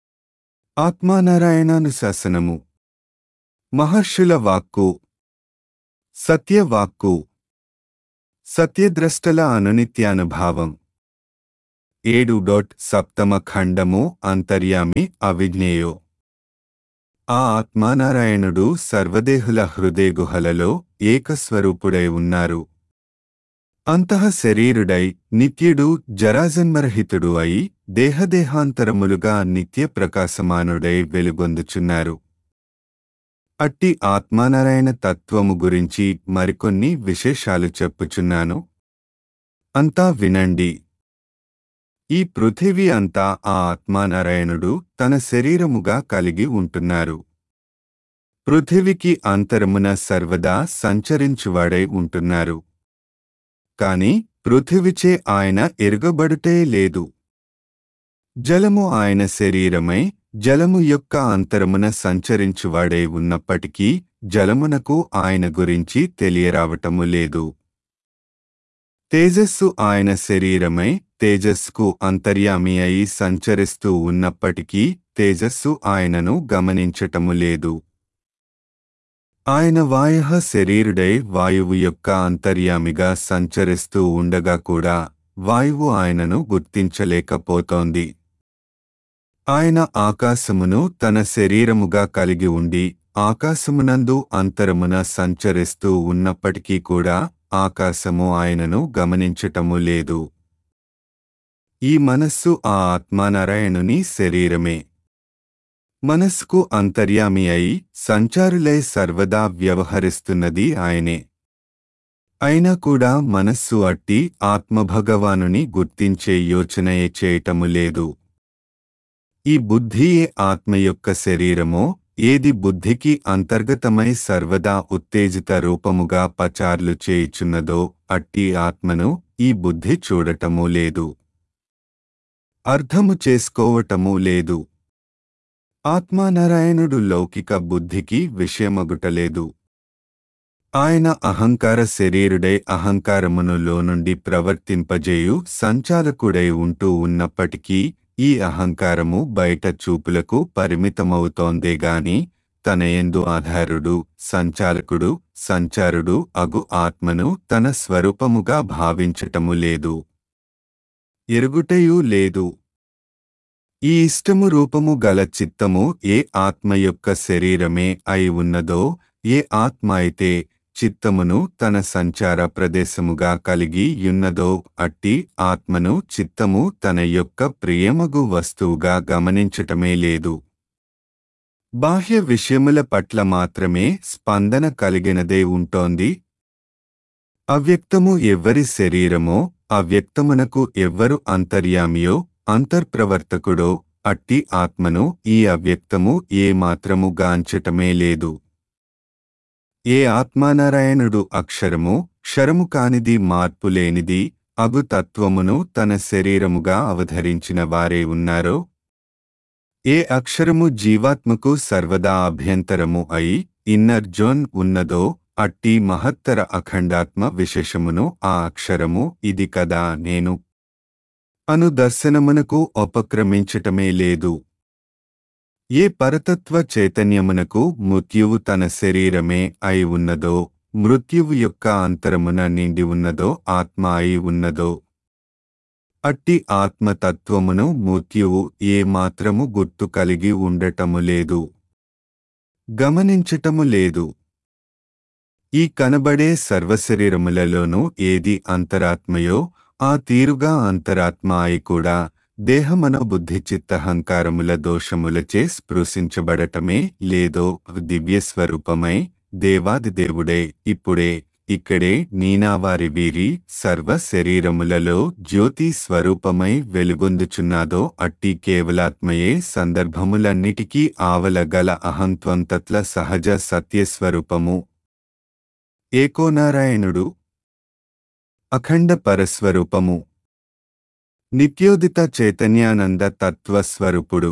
ఆత్మానారాయణానుశాసనము, మహర్షుల వాక్కు, సత్యవాక్కు, సత్యద్రష్టల అనునిత్యానుభావం. ఏడు డొట్ సప్తమ ఖండము అంతర్యామి అవిజ్ఞేయో. ఆ ఆత్మానారాయణుడు సర్వదేహుల హృదయగుహలలో ఏకస్వరూపుడై ఉన్నారు. అంతః శరీరుడై నిత్యుడు జరాజన్మరహితుడు అయి దేహదేహాంతరములుగా నిత్య ప్రకాశమానుడై వెలుగొందుచున్నారు. అట్టి ఆత్మానారాయణ తత్వము గురించి మరికొన్ని విశేషాలు చెప్పుచున్నాను, అంతా వినండి. ఈ పృథివీ అంతా ఆ ఆత్మానారాయణుడు తన శరీరముగా కలిగి ఉంటున్నారు. పృథివికి అంతరమున సర్వదా సంచరించువాడై ఉంటున్నారు. కాని పృథివిచే ఆయన ఎరుగబడుటే లేదు. జలము ఆయన శరీరమై జలము యొక్క అంతరమున సంచరించువాడై ఉన్నప్పటికీ జలమునకు ఆయన గురించి తెలియరావటము లేదు. తేజస్సు ఆయన శరీరమై తేజస్సుకు అంతర్యామి అయి సంచరిస్తూ ఉన్నప్పటికీ తేజస్సు ఆయనను గమనించటము లేదు. ఆయన వాయః శరీరుడై వాయువు యొక్క అంతర్యామిగా సంచరిస్తూ ఉండగా కూడా వాయువు ఆయనను గుర్తించలేకపోతోంది. ఆయన ఆకాశమును తన శరీరముగా కలిగి ఉండి ఆకాశమునందు అంతరమున సంచరిస్తూ ఉన్నప్పటికీ కూడా ఆకాశము ఆయనను గమనించటము లేదు. ఈ మనస్సు ఆ ఆత్మానారాయణుని శరీరమే. మనస్సుకు అంతర్యామి అయి సంచారులై సర్వదా వ్యవహరిస్తున్నది ఆయనే. అయినా కూడా మనస్సు అట్టి ఆత్మభగవానుని గుర్తించే యోచనయే చేయటము లేదు. ఈ బుద్ధియే ఆత్మ యొక్క శరీరమో, ఏది బుద్ధికి అంతర్గతమై సర్వదా ఉత్తేజిత రూపముగా పచార్లు చేయుచున్నదో అట్టి ఆత్మను ఈ బుద్ధి చూడటము లేదు, అర్థము చేసుకోవటము లేదు. ఆత్మానారాయణుడు లౌకిక బుద్ధికి విషయమగుటలేదు. ఆయన అహంకార శరీరుడై అహంకారమును లోనుండి ప్రవర్తింపజేయు సంచాలకుడై ఉంటూ ఉన్నప్పటికీ ఈ అహంకారము బయట చూపులకు పరిమితమవుతోందేగాని తన యందు ఆధారుడు, సంచాలకుడు, సంచారుడు అగు ఆత్మను తన స్వరూపముగా భావించటము లేదు, ఎరుగుటయూ లేదు. ఈ ఇష్టము రూపము గల చిత్తము ఏ ఆత్మ యొక్క శరీరమే అయి ఉన్నదో, ఏ ఆత్మ అయితే చిత్తమును తన సంచార ప్రదేశముగా కలిగి యున్నదో అట్టి ఆత్మను చిత్తము తన యొక్క ప్రియమగు వస్తువుగా గమనించటమే లేదు. బాహ్య విషయముల పట్ల మాత్రమే స్పందన కలిగినదే ఉంటోంది. అవ్యక్తము ఎవ్వరి శరీరమో, అవ్యక్తమునకు ఎవ్వరు అంతర్యామియో, అంతర్ప్రవర్తకుడో అట్టి ఆత్మను ఈ అవ్యక్తము ఏ మాత్రము గాంచటమే లేదు. ఏ ఆత్మానారాయణుడు అక్షరము, క్షరము కానిది, మార్పులేనిది అగు తత్వమును తన శరీరముగా అవధరించిన వారే ఉన్నారో, ఏ అక్షరము జీవాత్మకు సర్వదా అభ్యంతరము అయి ఇన్నర్ జోన్ ఉన్నదో అట్టి మహత్తర అఖండాత్మ విశేషమును ఆ అక్షరము ఇది కదా నేను అను దర్శనమునకు ఉపక్రమించటమే లేదు. ఏ పరతత్వ చైతన్యమునకు మృత్యువు తన శరీరమే అయి ఉన్నదో, మృత్యువు యొక్క అంతరమున నిండి ఉన్నదో ఆత్మ అయి ఉన్నదో అట్టి ఆత్మతత్వమును మృత్యువు ఏ మాత్రము గుర్తు కలిగి ఉండటము లేదు, గమనించటము లేదు. ఈ కనబడే సర్వశరీరములలోనూ ఏది అంతరాత్మయో ఆ తీరుగా అంతరాత్మ అయి కూడా దేహమన బుద్ధి చిత్తహంకారముల దోషములచే స్పృశించబడటమే లేదో దివ్యస్వరూపమై దేవాదిదేవుడే ఇప్పుడే ఇక్కడే నీనావారి వీరి సర్వ శరీరములలో జ్యోతి స్వరూపమై వెలుగొందుచున్నాదో అట్టి కేవలాత్మయే సందర్భములన్నిటికీ ఆవల గల అహంత్వంతత్ల సహజ సత్యస్వరూపము. ఏకోనారాయణుడు, అఖండ పరస్వరూపము, నిత్యోదిత చైతన్యానంద తత్వస్వరూపుడు,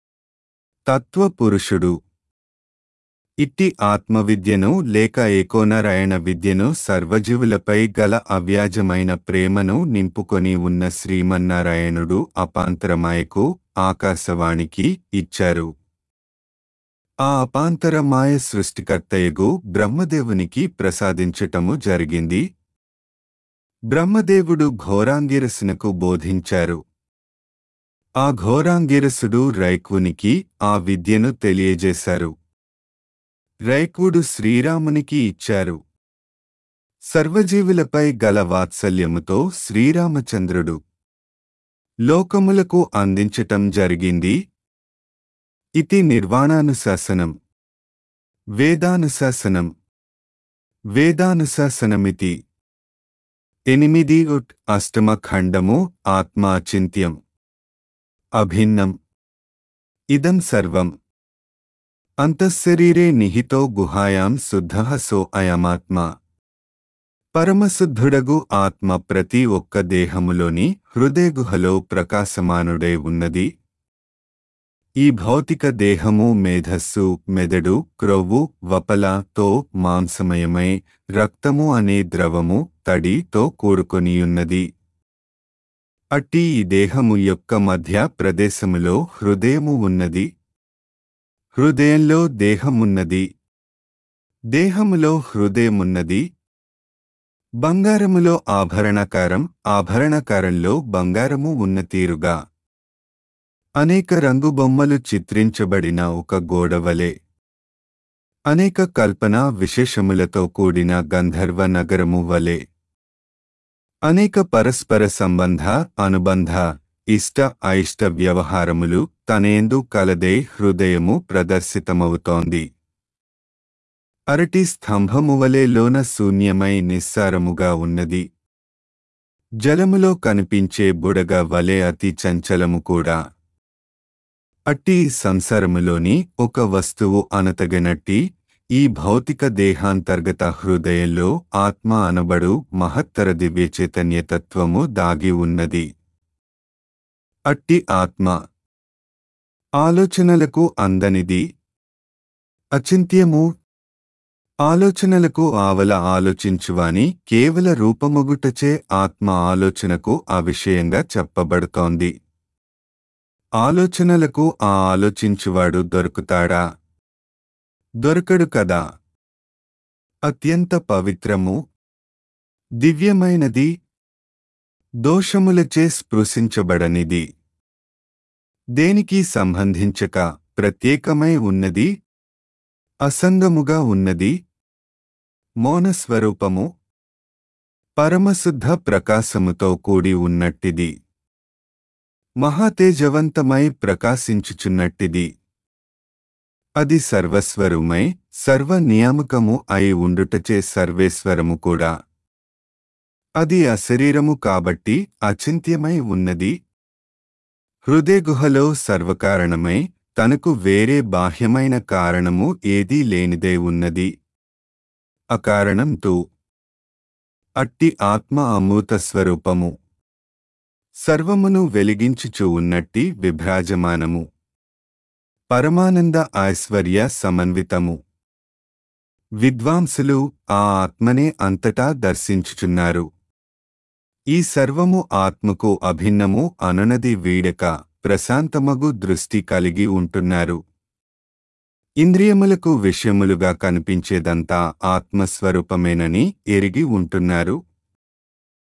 తత్వపురుషుడు. ఇట్టి ఆత్మవిద్యను లేక ఏకోనారాయణ విద్యను సర్వజీవులపై గల అవ్యాజమైన ప్రేమను నింపుకొని ఉన్న శ్రీమన్నారాయణుడు అపాంతరమాయకు ఆకాశవాణికి ఇచ్చారు. ఆ అపాంతరమాయ సృష్టికర్తయగు బ్రహ్మదేవునికి ప్రసాదించటము జరిగింది. బ్రహ్మదేవుడు ఘోరాంగిరసునకు బోధించారు. ఆ ఘోరాంగిరసుడు రైక్వునికి ఆ విద్యను తెలియజేశారు. రైక్వుడు శ్రీరామునికి ఇచ్చారు. సర్వజీవులపై గల వాత్సల్యముతో శ్రీరామచంద్రుడు లోకములకు అందించటం జరిగింది. ఇతి నిర్వాణానుశాసనం. వేదానుశాసనం. వేదానుశాసనమితి. ఎనిమిది ఉట్ అష్టమ ఖండము ఆత్మాచింత్యం. అభిన్నం. ఇదం సర్వం అంతఃశరీరే నిహితో గుహాయాం శుద్ధః సో అయమాత్మ. పరమశుద్ధుడగు ఆత్మ ప్రతి ఒక్క దేహములోని హృదయగుహలో ప్రకాశమానుడై ఉన్నది. ఈ భౌతిక దేహము మేధస్సు, మెదడు, క్రొవ్వు, వపల తో మాంసమయమై రక్తము అనే ద్రవము, తడితో కూడుకొనియున్నది. అట్టి ఈ దేహము యొక్క మధ్య ప్రదేశములో హృదయము ఉన్నది. హృదయంలో దేహమున్నది. దేహములో హృదయమున్నది. బంగారములో ఆభరణకారం, ఆభరణకారంలో బంగారము ఉన్న తీరుగా అనేక రంగు బొమ్మలు చిత్రించబడిన ఒక గోడవలె, అనేక కల్పనా విశేషములతో కూడిన గంధర్వ నగరము వలె, అనేక పరస్పర సంబంధ, అనుబంధ, ఇష్ట అయిష్ట వ్యవహారములు తనేందు కలదే హృదయము ప్రదర్శితమవుతోంది. అరటి స్తంభమువలే లోన శూన్యమై నిస్సారముగా ఉన్నది. జలములో కనిపించే బుడగ వలె అతి చంచలము కూడా. అట్టి సంసారములోని ఒక వస్తువు అనతగనట్టి ఈ భౌతిక దేహాంతర్గత హృదయంలో ఆత్మ అనబడు మహత్తర దివ్య చైతన్యతత్వము దాగి ఉన్నది. అట్టి ఆత్మ ఆలోచనలకు అందనిది, అచింత్యము. ఆలోచనలకు ఆవల ఆలోచించువాని కేవల రూపమొగుటచే ఆత్మ ఆలోచనకు అవిషయంగా చెప్పబడుతోంది. ఆలోచనలకు ఆ ఆలోచించువాడు దొరుకుతాడా? దొరకడు కదా. అత్యంత పవిత్రము, దివ్యమైనది, దోషములచే స్పృశించబడనిది, దేనికి సంబంధించక ప్రత్యేకమై ఉన్నది, అసంగముగా ఉన్నది, మౌనస్వరూపము, పరమశుద్ధ ప్రకాశముతో కూడి ఉన్నట్టిది, మహాతేజవంతమై ప్రకాశించుచున్నట్టిది. అది సర్వస్వరూమై సర్వ నియామకము అయి ఉండుటచే సర్వేశ్వరము కూడా. అది అశరీరము కాబట్టి అచింత్యమై ఉన్నది. హృదయగుహలో సర్వకారణమై తనకు వేరే బాహ్యమైన కారణము ఏదీ లేనిదే ఉన్నది. అకారణంతు. అట్టి ఆత్మ అమూత స్వరూపము, సర్వమును వెలిగించుచు ఉన్నట్టి విభ్రాజమానము, పరమానంద ఐశ్వర్య సమన్వితము. విద్వాంసులు ఆ ఆత్మనే అంతటా దర్శించుచున్నారు. ఈ సర్వము ఆత్మకు అభిన్నము అనునది వీడక ప్రశాంతమగు దృష్టి కలిగి ఉంటున్నారు. ఇంద్రియములకు విషయములుగా కనిపించేదంతా ఆత్మస్వరూపమేనని ఎరిగి ఉంటున్నారు.